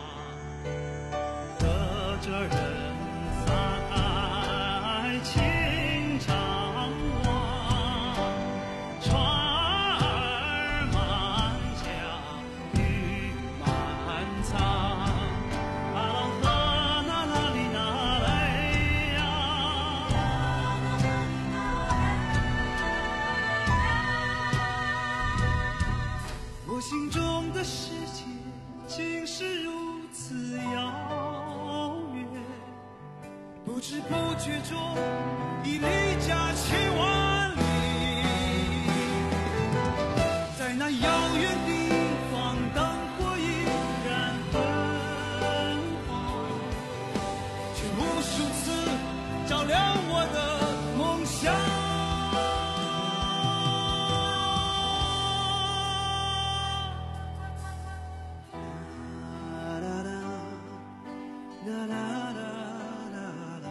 和着人撒开情长望，船儿满江雨满仓。我心中的世界竟是如此遥远，不知不觉中已离家千万里。在那遥远地方，灯火依然昏黄，却无数次照亮我的梦想。啦啦啦啦啦啦啦。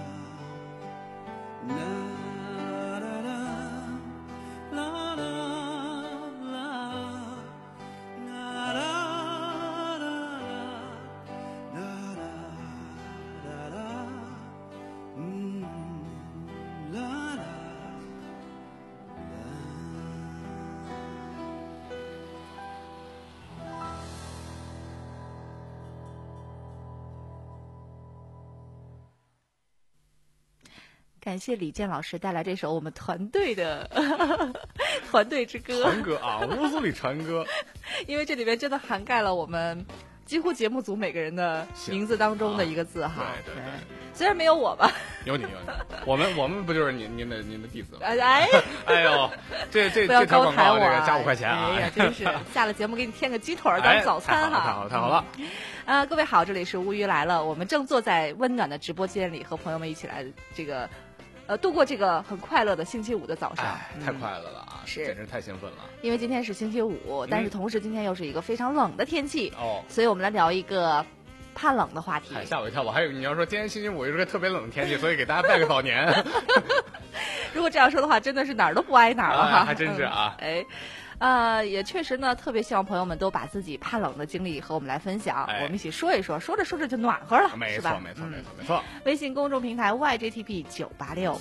感谢李健老师带来这首我们团队的团队之歌。 传歌啊，乌苏里传歌， 因为这里面真的涵盖了我们几乎节目组每个人的名字当中的一个字哈。 对对对， 虽然没有我吧， 有你有你，我们我们不就是您您的您的弟子吗？ 哎哎呦，这这不要这条高抬我， 广告这个加五块钱啊！ 哎呀，真是下了节目给你添个鸡腿当早餐哈。 太好了太好了太好了！ 啊，各位好，这里是乌鱼来了，我们正坐在温暖的直播间里，和朋友们一起来这个。呃，度过这个很快乐的星期五的早上， 哎，太快乐了啊！ 是， 简直太兴奋了。 因为今天是星期五，但是同时今天又是一个非常冷的天气哦， 所以我们来聊一个怕冷的话题。 哎，吓我一跳！我还以为你要说今天星期五又是个特别冷的天气，所以给大家拜个早年。 如果这样说的话，真的是哪儿都不挨哪儿了哈、 哎，还真是啊！ 嗯、哎。呃，也确实呢，特别希望朋友们都把自己怕冷的经历和我们来分享， 哎、 我们一起说一说，说着说着就暖和了， 没错，没错，没错，没错。 微信公众平台 Y J T P 九八六。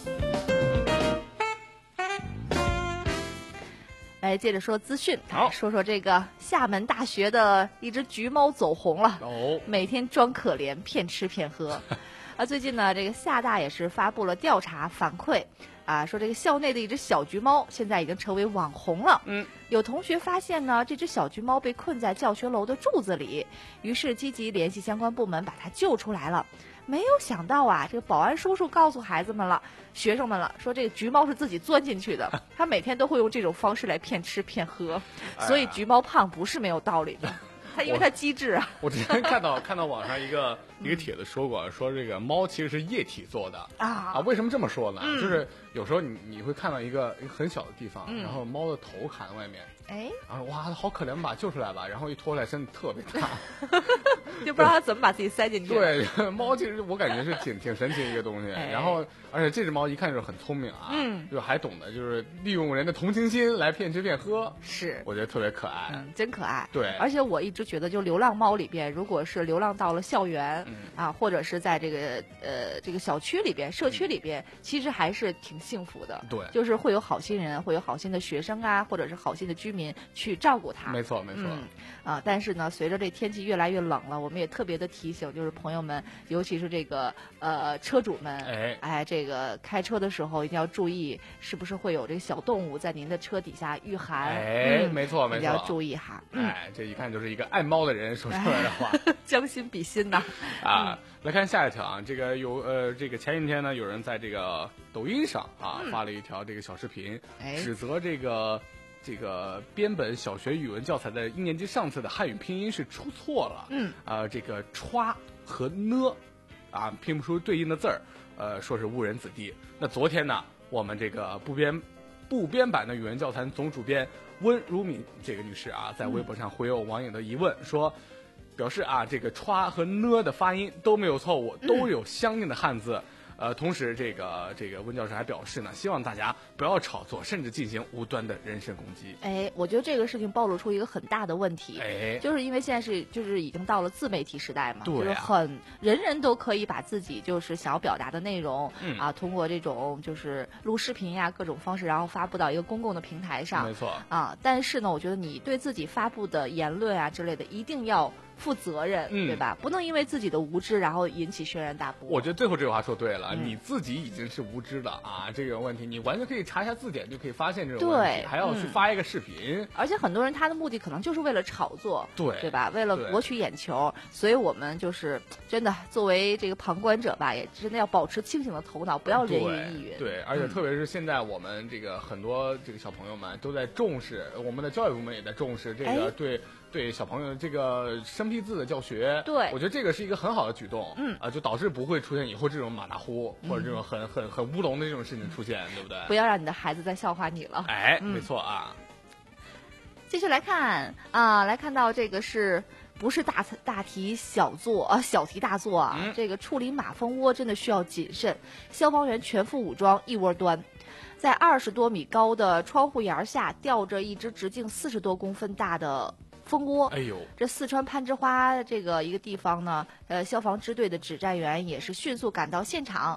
来接着说资讯， 好， 说说这个厦门大学的一只橘猫走红了， 哦， 每天装可怜，骗吃骗喝。啊，最近呢，这个厦大也是发布了调查反馈。啊，说这个校内的一只小橘猫现在已经成为网红了。 嗯， 有同学发现呢，这只小橘猫被困在教学楼的柱子里，于是积极联系相关部门把它救出来了。没有想到啊，这个保安叔叔告诉孩子们了、学生们了，说这个橘猫是自己钻进去的，他每天都会用这种方式来骗吃骗喝，所以橘猫胖不是没有道理的。它因为它机智啊。 我之前看到看到网上一个一个帖子说过，说这个猫其实是液体做的啊啊。为什么这么说呢？ 嗯、 就是有时候你你会看到一个一个很小的地方， 嗯、 然后猫的头卡在外面， 哎， 然后哇，它好可怜吧，救出来吧，然后一拖出来身体特别大， 就不知道它怎么把自己塞进去。 对，猫其实我感觉是挺挺神奇的一个东西。 哎、 然后而且这只猫一看就是很聪明啊， 嗯， 就还懂得就是利用人的同情心来骗吃骗喝， 是， 我觉得特别可爱， 嗯，真可爱。 对， 而且我一直觉得，就流浪猫里边，如果是流浪到了校园、 嗯、 啊，或者是在这个呃这个小区里边、社区里边，嗯、其实还是挺幸福的。 对， 就是会有好心人，会有好心的学生啊，或者是好心的居民去照顾它。 没错，没错。 嗯啊，但是呢，随着这天气越来越冷了，我们也特别的提醒，就是朋友们，尤其是这个呃车主们， 哎哎，这个开车的时候一定要注意，是不是会有这个小动物在您的车底下御寒？ 哎， 嗯、 没错，没错， 一定要注意哈。 嗯、哎，这一看就是一个爱猫的人说出来的话， 将心比心呐。 啊， 嗯、 来看下一条啊，这个有呃，这个前几天呢，有人在这个抖音上啊、 嗯、 发了一条这个小视频， 哎、 指责这个。这个编本小学语文教材的一年级上册的汉语拼音是出错了， 嗯， 啊、呃，这个歘和呢，啊，拼不出对应的字儿，呃，说是误人子弟。那昨天呢，我们这个部编部编版的语文教材总主编温如敏这个女士啊，在微博上回有网友的疑问，说，表示啊，这个歘和呢的发音都没有错误，都有相应的汉字。嗯呃，同时，这个这个温教授还表示呢，希望大家不要炒作，甚至进行无端的人身攻击。 哎，我觉得这个事情暴露出一个很大的问题， 哎， 就是因为现在是就是已经到了自媒体时代嘛， 对啊、 就是很人人都可以把自己就是想要表达的内容、 嗯、 啊，通过这种就是录视频呀各种方式，然后发布到一个公共的平台上。 没错啊，但是呢，我觉得你对自己发布的言论啊之类的，一定要负责任， 嗯、 对吧？不能因为自己的无知，然后引起轩然大波。 我觉得最后这句话说对了， 嗯、 你自己已经是无知的啊，这个问题你完全可以查一下字典就可以发现这种问题， 对， 还要去发一个视频、 嗯。而且很多人他的目的可能就是为了炒作， 对对吧？为了博取眼球，所以我们就是真的作为这个旁观者吧，也真的要保持清醒的头脑，不要人云亦云。 对，而且特别是现在我们这个很多这个小朋友们都在重视，我们的教育部门也在重视这个对。哎对小朋友这个生僻字的教学， 对， 我觉得这个是一个很好的举动， 嗯， 啊、呃，就导致不会出现以后这种马大呼、嗯、或者这种很很很乌龙的这种事情出现，对不对？ 不要让你的孩子再笑话你了。 哎， 嗯、 没错啊。 继续来看啊，来看到这个是不是大大题小做啊？小题大做啊！ 嗯、 这个处理马蜂窝真的需要谨慎，消防员全副武装一窝端。在二十多米高的窗户檐下吊着一只直径四十多公分大的蜂窝。 哎呦， 这四川攀枝花这个一个地方呢，呃，消防支队的指战员也是迅速赶到现场，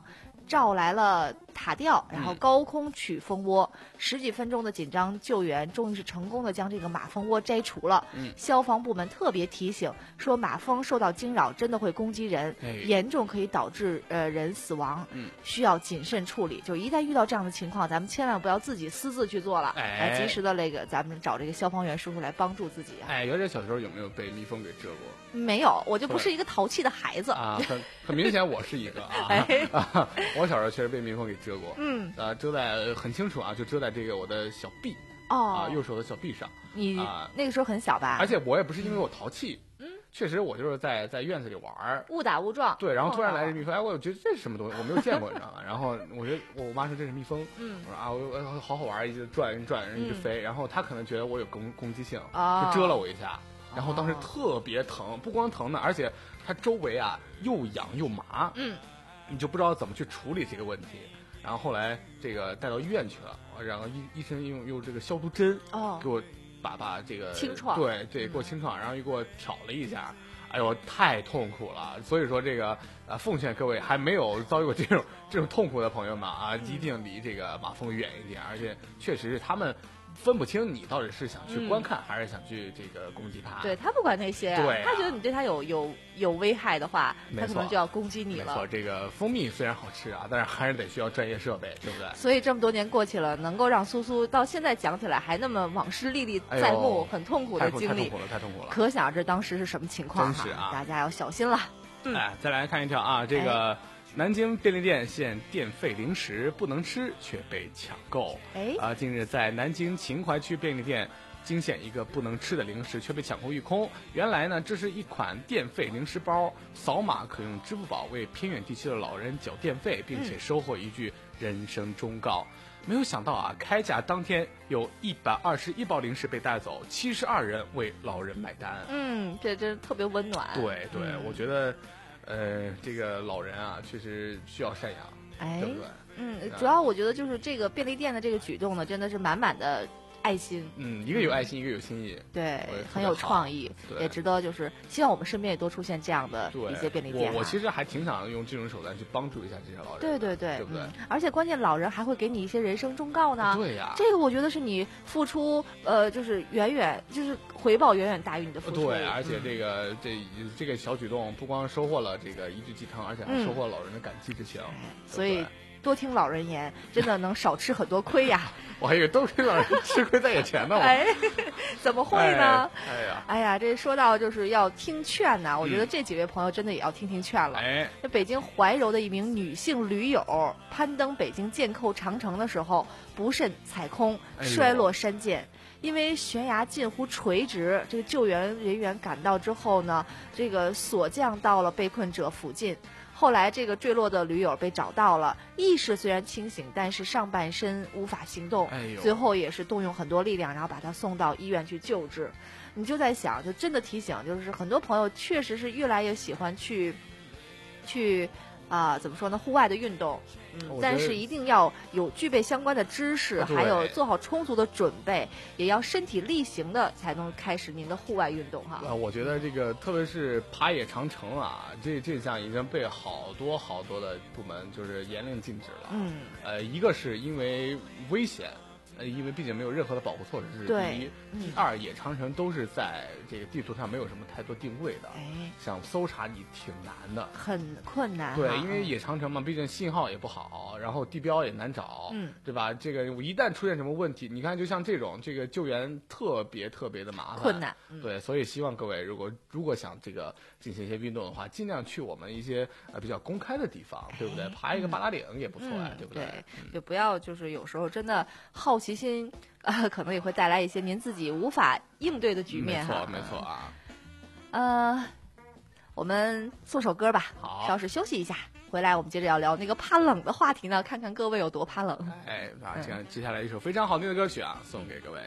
召来了塔吊，然后高空取蜂窝，嗯、十几分钟的紧张救援，终于是成功的将这个马蜂窝摘除了。 嗯、 消防部门特别提醒说，马蜂受到惊扰真的会攻击人， 哎、 严重可以导致呃人死亡， 嗯、 需要谨慎处理。就一旦遇到这样的情况，咱们千万不要自己私自去做了， 哎， 及时的那个咱们找这个消防员叔叔来帮助自己啊。 哎，有点小时候有没有被蜜蜂给蛰过？ 没有，我就不是一个淘气的孩子啊，很很明显我是一个啊。 哎、 啊我小时候确实被蜜蜂给蛰过， 嗯， 啊，蛰在很清楚啊，就蛰在这个我的小臂， 哦， 啊，右手的小臂上。 你、 啊、 那个时候很小吧？ 而且我也不是因为我淘气，嗯，确实我就是在在院子里玩儿， 误打误撞。 对，然后突然来这蜜蜂，哎，我觉得这是什么东西，我没有见过，你知道吗？然后我觉得我妈说这是蜜蜂， 嗯， 我说啊，我我好好玩，一直转一转，一直飞，嗯、然后她可能觉得我有攻攻击性， 哦、 就蛰了我一下。然后当时特别疼，不光疼呢，而且它周围啊又痒又麻， 嗯， 你就不知道怎么去处理这个问题。然后后来这个带到医院去了，然后医医生用用这个消毒针， 哦， 给我把把这个清创， 对对，给我清创，然后又给我挑了一下，哎呦，太痛苦了。所以说这个呃，奉劝各位还没有遭遇过这种这种痛苦的朋友们啊， 嗯、 一定离这个马蜂远一点，而且确实是他们。分不清你到底是想去观看、嗯、还是想去这个攻击他。 对，他不管那些、啊， 对、啊， 他觉得你对他有有有危害的话，他可能就要攻击你了。 没错，这个蜂蜜虽然好吃啊，但是还是得需要专业设备，对不对？ 所以这么多年过去了，能够让苏苏到现在讲起来还那么往事历历在目，哎、很痛苦的经历， 太痛苦了，太痛苦了。 可想这当时是什么情况哈？真是啊， 大家要小心了。 嗯、哎，再来看一条啊，这个。哎南京便利店现电费零食不能吃，却被抢购。 哎， 啊，近日在南京秦淮区便利店惊现一个不能吃的零食，却被抢购一空。原来呢，这是一款电费零食包，扫码可用支付宝为偏远地区的老人缴电费，并且收获一句人生忠告。嗯、没有想到啊，开价当天有一百二十一包零食被带走，七十二人为老人买单。 嗯，这真特别温暖。 对对， 嗯、 我觉得。呃，这个老人啊，确实需要赡养， 哎， 对不对？ 嗯，主要我觉得就是这个便利店的这个举动呢，真的是满满的爱心。 嗯，一个有爱心，嗯、一个有心意， 对，很有创意，也值得就是希望我们身边也多出现这样的一些便利店、啊。 我我其实还挺想用这种手段去帮助一下这些老人， 对对对， 对不对、 嗯？而且关键老人还会给你一些人生忠告呢。 对呀、啊， 这个我觉得是你付出呃，就是远远就是回报远远大于你的付出。 对，而且这个、嗯、这这个小举动不光收获了这个一句鸡汤，而且还收获了老人的感激之情。 嗯、所以。多听老人言，真的能少吃很多亏呀！ 我还以为都是老人吃亏在眼前呢。 哎，怎么会呢？ 哎, 哎呀， 哎呀，这说到就是要听劝呐，我觉得这几位朋友真的也要听听劝了。 哎， 这北京怀柔的一名女性驴友攀登北京剑扣长城的时候，不慎踩空，摔落山涧。哎因为悬崖近乎垂直，这个救援人员赶到之后呢，这个锁降到了被困者附近。后来，这个坠落的驴友被找到了，意识虽然清醒，但是上半身无法行动。 哎呦， 最后也是动用很多力量，然后把他送到医院去救治。你就在想，就真的提醒，就是很多朋友确实是越来越喜欢去，去。啊、呃，怎么说呢？户外的运动，嗯，但是一定要有具备相关的知识，还有做好充足的准备，也要身体力行的才能开始您的户外运动哈。 啊，我觉得这个特别是爬野长城啊，这这项已经被好多好多的部门就是严令禁止了。 嗯， 呃，一个是因为危险。呃，因为毕竟没有任何的保护措施， 对。 第一， 嗯、 第二，野长城都是在这个地图上没有什么太多定位的， 哎， 想搜查你挺难的， 很困难。 对，因为野长城嘛，毕竟信号也不好，然后地标也难找， 嗯， 对吧？这个一旦出现什么问题，你看，就像这种这个救援特别特别的麻烦， 困难。嗯、 对，所以希望各位如果如果想这个进行一些运动的话，尽量去我们一些呃比较公开的地方，对不对？ 哎、 爬一个八达岭也不错呀、 嗯， 对不对？ 对，就不要就是有时候真的好奇心。呃，可能也会带来一些您自己无法应对的局面哈。没错，没错啊。 呃，我们送首歌吧， 好， 稍事休息一下，回来我们接着要聊那个怕冷的话题呢，看看各位有多怕冷。 哎，那这样接下来一首非常好听的歌曲啊，送给各位。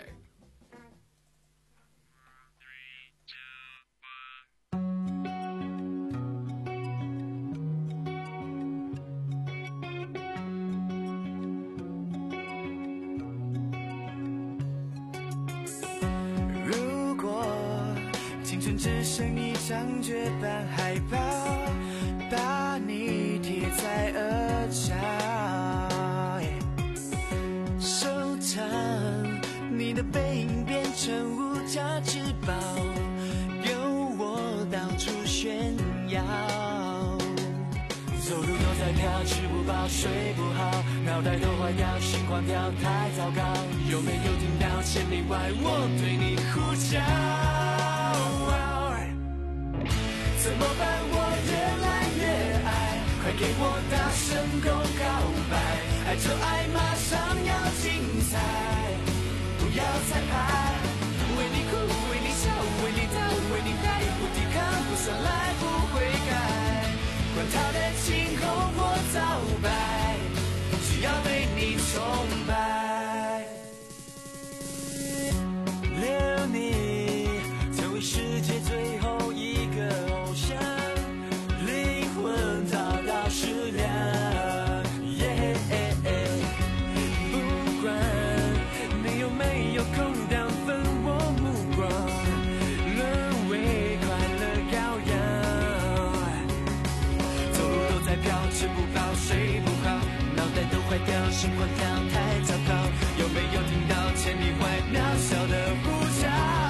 只剩一张绝版海报，把你贴在额角。 走路都在飘，吃不饱睡不好，脑袋都坏掉，心慌跳太糟糕。有没有听到千里外我对你呼叫？怎么办？我越来越爱，快给我大声公告白！爱就爱，马上要精彩，不要彩排。为你哭，为你笑，为你逃，为你嗨，不抵抗，不算来，不悔改。管他的青红或皂白，只要对你崇拜。留你成为世界最后一个偶像，灵魂达到适量。Yeah, 不管你有没有空档分我目光，沦为快乐羔羊。走路都在飘，吃不饱睡不好，脑袋都坏掉，心慌跳太糟糕。有没有听到千里外渺小的呼叫？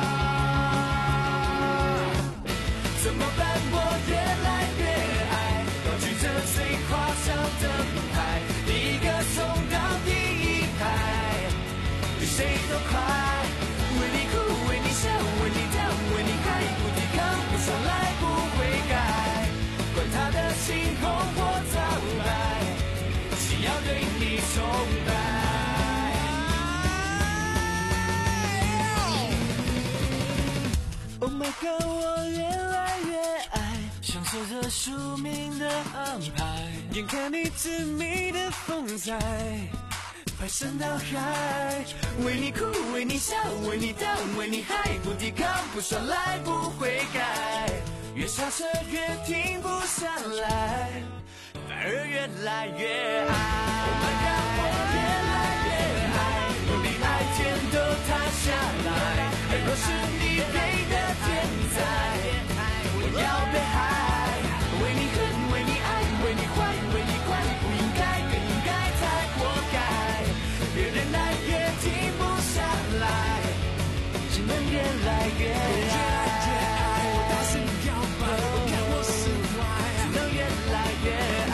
怎么办？我越来越爱，高举着最夸张的牌，第一个冲到第一排，比谁都快。为你哭，为你笑，为你跳，为你嗨，不抵抗，不说来，不悔改。管他的青红或皂白，只要对你崇拜。Oh my god， 我越来越爱，享受着宿命的安排，眼看你致命的风采，排山倒海，为你哭，为你笑，为你跳，为你嗨，不抵抗，不耍赖，不悔改，越刹车越停不下来，反而越来越爱。Oh my god， 我越来越爱，努力爱天都塌下来，而若是你给的天才，我要被害，为你恨，为你爱，为你坏，为你乖，不应该，更应该才活该。越忍耐越停不下来，只能越来越爱。我大声摇摆，我看我释怀，只能越来越爱。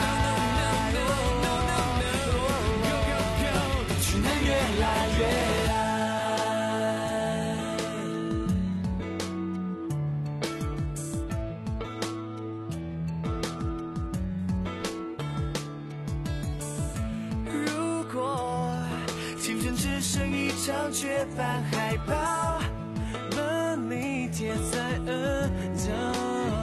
只能越来越爱。如果青春只剩一场，却扮害怕，把你贴在额头。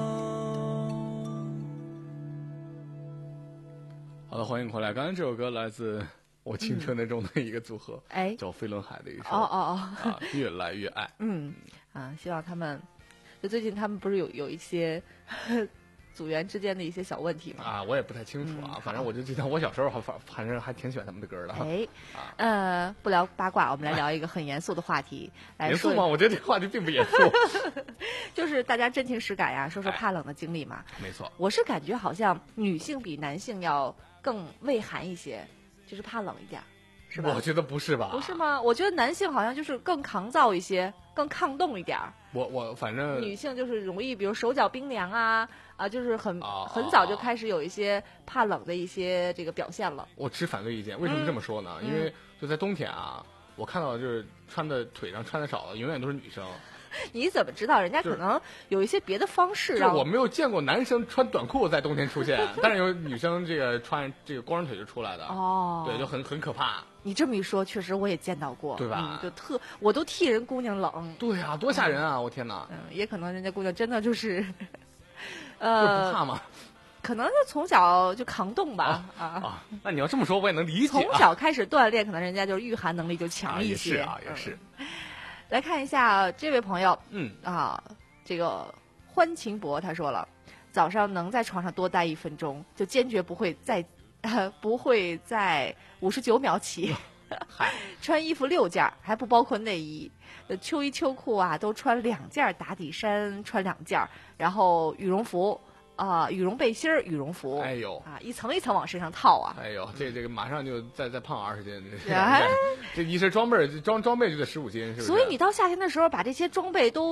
好的，欢迎回来。刚才这首歌来自我青春的中的一个组合， 哎， 叫飞轮海的一首。 哦哦哦， 啊，越来越爱。 嗯啊，希望他们，就最近他们不是有有一些组员之间的一些小问题吗？ 啊，我也不太清楚啊， 嗯反正我就记得我小时候还反反正还挺喜欢他们的歌的。 哎， 啊呃，不聊八卦，我们来聊一个很严肃的话题。来说严肃吗？我觉得这个话题并不严肃。 就是大家真情实感呀，说说怕冷的经历嘛。 没错， 我是感觉好像女性比男性要更畏寒一些，就是怕冷一点，是吧？ 我觉得不是吧？ 不是吗？我觉得男性好像就是更抗造一些，更抗冻一点儿。 我我反正女性就是容易，比如手脚冰凉啊啊，就是很、 啊很早就开始有一些怕冷的一些这个表现了。 我持反对意见。为什么这么说呢？ 嗯、 因为就在冬天啊，我看到就是穿的腿上穿的少的，永远都是女生。 你怎么知道？人家可能有一些别的方式让。 就我没有见过男生穿短裤在冬天出现，但是有女生这个穿这个光着腿就出来的。 哦， 对，就很很可怕。 你这么一说，确实我也见到过， 对吧？ 嗯、就特我都替人姑娘冷。 对啊，多吓人啊！我天哪！ 嗯，也可能人家姑娘真的就是， 呃，不怕吗？ 可能就从小就抗冻吧。 啊啊， 那你要这么说，我也能理解。 从小开始锻炼，可能人家就是御寒能力就强一些。 啊，也是啊，也是。 嗯来看一下这位朋友， 嗯啊，这个欢情博他说了，早上能在床上多待一分钟，就坚决不会再，呃、不会在五十九秒起。 嗨， 穿衣服六件，还不包括内衣，呃，秋衣秋裤啊都穿两件，打底衫穿两件，然后羽绒服。啊、呃，羽绒背心儿、羽绒服， 哎呦啊，一层一层往身上套啊！ 哎呦，这这个马上就再再胖二十斤，这、 哎、 这一身装备装装备就得十五斤，是不是？ 所以你到夏天的时候，把这些装备都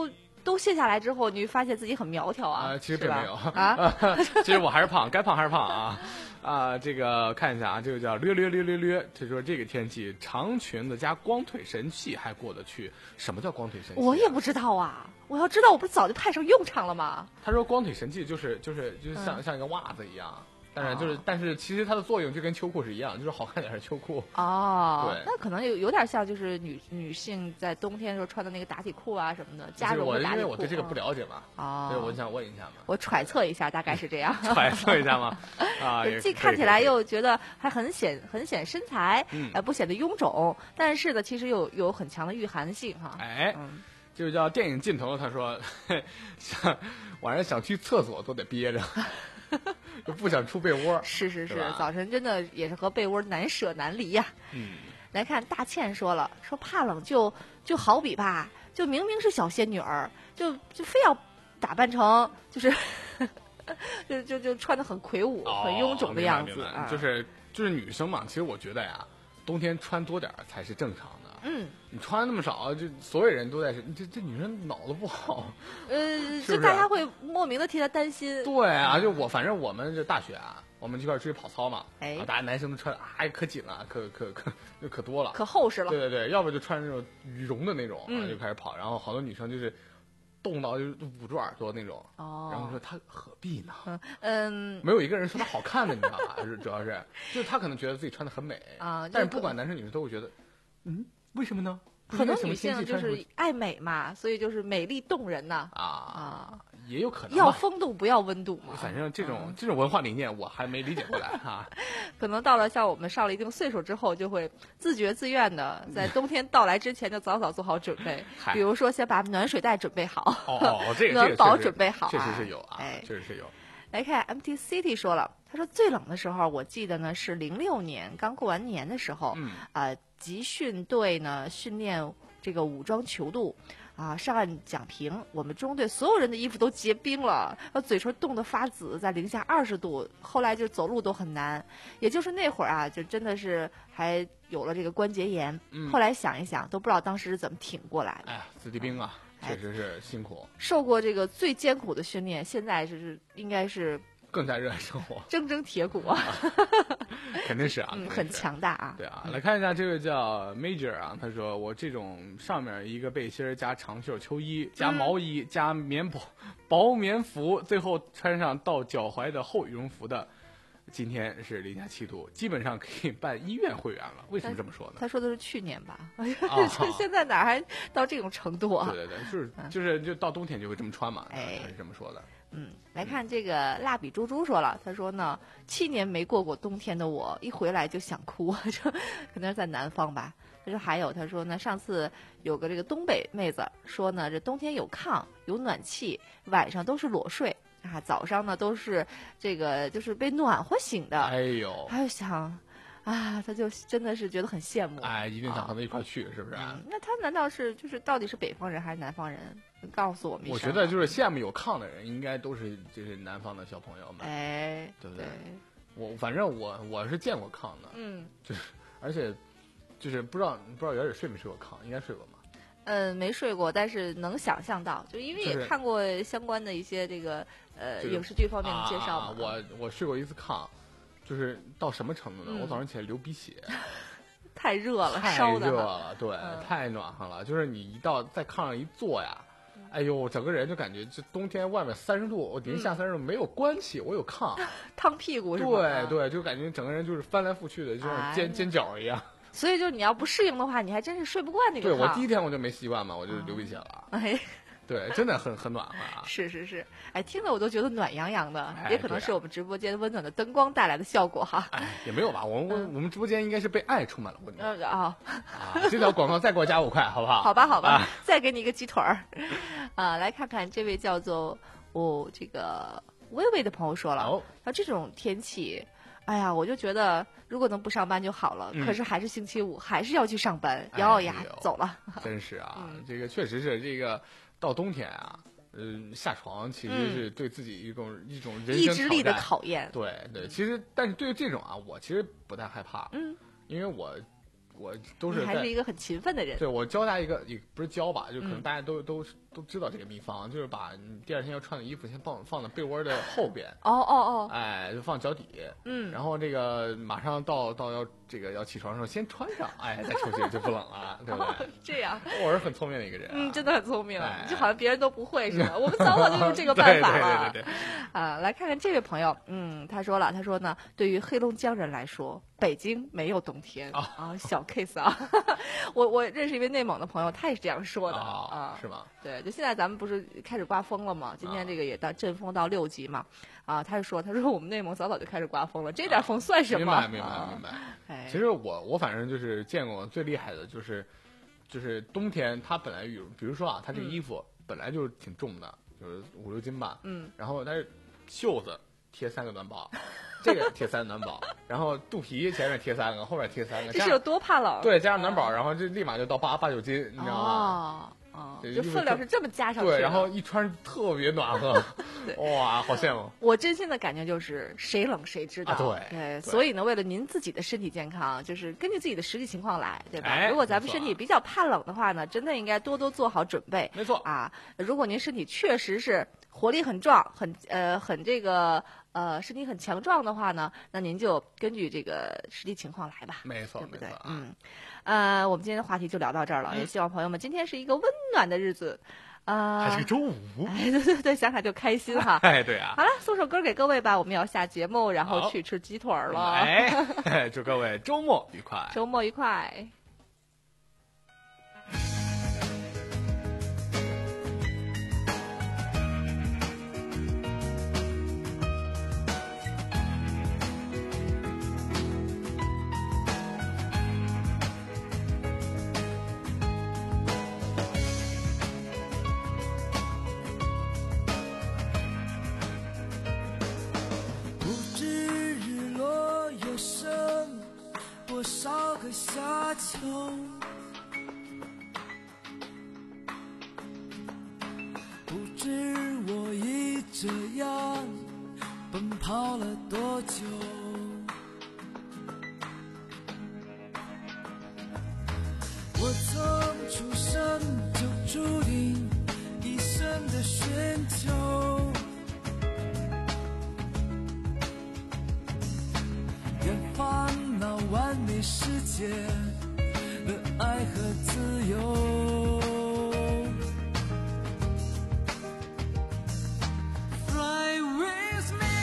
都卸下来之后，你会发现自己很苗条啊。 啊，其实并没有啊， 其实我还是胖，该胖还是胖啊。啊，这个看一下啊，这个叫略略略略略，他说这个天气长裙子加光腿神器还过得去。什么叫光腿神器、啊？ 我也不知道啊，我要知道我不是早就派上用场了吗？ 他说光腿神器就是就是就是像、 嗯、 像一个袜子一样。当然，就是，但是其实它的作用就跟秋裤是一样，就是好看点的秋裤。 哦， 对， 那可能有有点像，就是女女性在冬天的时候穿的那个打底裤啊什么的，加绒的打底裤。 我因为我对这个不了解嘛， 哦， 所以我想问一下嘛。 我揣测一下，大概是这样。 揣测一下嘛，啊， 既看起来又觉得还很显很显身材， 嗯， 呃，不显得臃肿，但是呢，其实有有很强的御寒性哈。 哎， 嗯， 就叫电影尽头，他说，想晚上想去厕所都得憋着。就不想出被窝， 是是是，早晨真的也是和被窝难舍难离呀、啊。 嗯， 来看大倩说了，说怕冷就就好比吧，就明明是小仙女儿，就就非要打扮成就是就就就穿的很魁梧、 哦、 很臃肿的样子啊。就是就是女生嘛，其实我觉得呀，冬天穿多点才是正常的。 嗯， 你穿那么少，就所有人都在说，这这女生脑子不好。 呃，就大家会莫名的替她担心。 对啊，就我反正我们这大学啊，我们一块出去跑操嘛， 哎， 大家男生都穿啊可紧了，可可可就可多了， 可厚实了。 对对对，要不就穿那种羽绒的那种， 嗯、 就开始跑，然后好多女生就是冻到就捂住耳朵那种。 哦， 然后说她何必呢？ 嗯嗯， 没有一个人说她好看的，你知道吧？主要是就是她可能觉得自己穿的很美啊， 但是不管男生女生都会觉得，嗯，为什么呢？ 很多女性就是爱美嘛，所以就是美丽动人呐。 啊啊， 也有可能要风度不要温度嘛。 反正这种、 嗯、 这种文化理念我还没理解过来哈。 可能到了像我们上了一定岁数之后，就会自觉自愿的在冬天到来之前就早早做好准备，比如说先把暖水袋准备好， 哦哦，这个暖宝准备好、啊， 确实是有啊， 哎， 确实是有。 来看 M T City 说了，他说最冷的时候，我记得呢是零六年刚过完年的时候， 嗯啊、呃，集训队呢训练这个武装泅渡，啊，上岸讲评，我们中队所有人的衣服都结冰了，嘴唇冻得发紫，在零下二十度，后来就走路都很难，也就是那会儿啊，就真的是还有了这个关节炎。 嗯、 后来想一想，都不知道当时是怎么挺过来的。 哎，子弟兵啊。确实是辛苦， 受过这个最艰苦的训练，现在就是应该是更加热爱生活， 铮铮铁骨啊， 肯定是啊， 嗯，很强大啊。 对啊，来看一下这个叫 Major 啊，他说我这种上面一个背心加长袖秋衣加毛衣、嗯、加棉薄薄棉服，最后穿上到脚踝的厚羽绒服的。今天是零下七度，基本上可以办医院会员了。为什么这么说呢？ 他说的是去年吧？ 啊、 现在哪还到这种程度啊？ 对对对，就是就是就到冬天就会这么穿嘛。 哎， 他是这么说的。 嗯，来看这个蜡笔猪猪说了，他说呢，七年没过过冬天的我，一回来就想哭，就可能是在南方吧。他说还有，他说呢，上次有个这个东北妹子说呢，这冬天有炕有暖气，晚上都是裸睡。啊，早上呢都是这个，就是被暖和醒的。 哎呦， 他就想，啊，他就真的是觉得很羡慕。 哎，一定想和他一块去，啊、是不是、 嗯？那他难道是就是到底是北方人还是南方人？告诉我们一声。 我觉得就是羡慕有炕的人，应该都是就是南方的小朋友们。 哎， 对不对？对我反正我我是见过炕的， 嗯， 就是而且就是不知道不知道袁姐睡没睡过炕，应该睡过吗？ 嗯，没睡过，但是能想象到，就因为也看过相关的一些这个呃、 就是、 影视剧方面的介绍嘛。 啊、我我睡过一次炕，就是到什么程度呢？ 嗯、 我早上起来流鼻血， 太热了， 太烧的热了，对， 嗯、 太暖和了。就是你一到在炕上一坐呀，哎呦，整个人就感觉这冬天外面三十度，我零下三十度、嗯、没有关系，我有炕， 烫屁股是吧？ 对对，就感觉整个人就是翻来覆去的，就像煎、哎、煎饺一样。 所以，就你要不适应的话，你还真是睡不惯那个炕。 对，我第一天我就没习惯嘛，我就流鼻血了。 哎， 对，真的很很暖和啊。 是是是，哎，听得我都觉得暖洋洋的， 哎、 也可能是我们直播间温暖的灯光带来的效果哈。 哎，也没有吧，我们、嗯、我们直播间应该是被爱充满了温暖。 呃啊、 哦、啊！这条广告再给我加五块，好不好？ 好吧，好吧， 啊、 再给你一个鸡腿儿。啊，来看看这位叫做哦这个微微的朋友说了， 哦， 他这种天气。哎呀，我就觉得如果能不上班就好了， 嗯、 可是还是星期五，还是要去上班，咬咬牙、 哎、 走了。 真是啊， 嗯、 这个确实是这个到冬天啊，嗯、呃，下床其实是对自己一种、嗯、一种人生意志力的考验。 对对，其实但是对于这种啊，我其实不太害怕， 嗯， 因为我我都是你还是一个很勤奋的人。 对，我教大家一个，也不是教吧，就可能大家都、嗯、都都知道这个秘方，就是把你第二天要穿的衣服先放放在被窝的后边。 哦哦哦， 哎，就放脚底。 嗯， 然后这个马上到到要这个要起床的时候先穿上，哎，再出去就不冷了，对不对？ 哦、这样， 我是很聪明的一个人、啊， 嗯，真的很聪明， 哎、 就好像别人都不会似的。我们早早就用这个办法了。 对对对对对。 啊，来看看这位朋友，嗯，他说了，他说呢，对于黑龙江人来说，北京没有冬天啊、哦、小 case 啊。我我认识一位内蒙的朋友，他也是这样说的、 哦、 啊， 是吗？ 对，就现在咱们不是开始刮风了吗？今天这个也到阵风到六级嘛，啊，他是说，他说我们内蒙早早就开始刮风了，这点风算什么？ 啊、明白明白明白。 哎， 其实我我反正就是见过最厉害的就是，就是冬天它本来有，比如说啊，它这个衣服本来就是挺重的，嗯、就是五六斤吧， 嗯， 然后它袖子贴三个暖宝。这个贴三个暖宝，然后肚皮前面贴三个，后面贴三个， 这是有多怕冷？ 对，加上暖宝，然后这立马就到八八九斤，你知道吗？ 哦，哦，这分量是这么加上去的。 对，然后一穿特别暖和，哇，好羡慕！ 我真心的感觉就是谁冷谁知道。 啊、对, 对，所以呢，为了您自己的身体健康，就是根据自己的实际情况来，对吧？ 哎、 如果咱们身体比较怕冷的话呢，真的应该多多做好准备。 没错啊，如果您身体确实是活力很壮，很呃很这个。呃，身体很强壮的话呢，那您就根据这个实际情况来吧， 没错， 对不对？ 啊、 嗯，呃，我们今天的话题就聊到这儿了，嗯、也希望朋友们今天是一个温暖的日子，呃， 还是个周五， 哎，对对对，想想就开心哈。 哎，对啊。 好了，送首歌给各位吧，我们要下节目，然后去吃鸡腿了。 哎，祝各位周末愉快， 周末愉快。 少个夏秋，不知我已这样奔跑了多久。我从出生就注定一生的寻求，远方那完美世界的爱和自由。Fly with me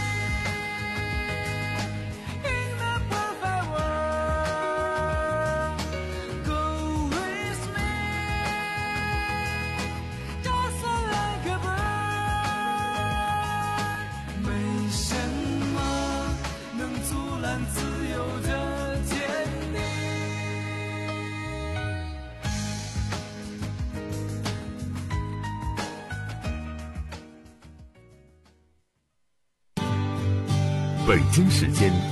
in the perfect world. Go with me just like a bird. 没什么能阻拦自由的坚定。 北京时间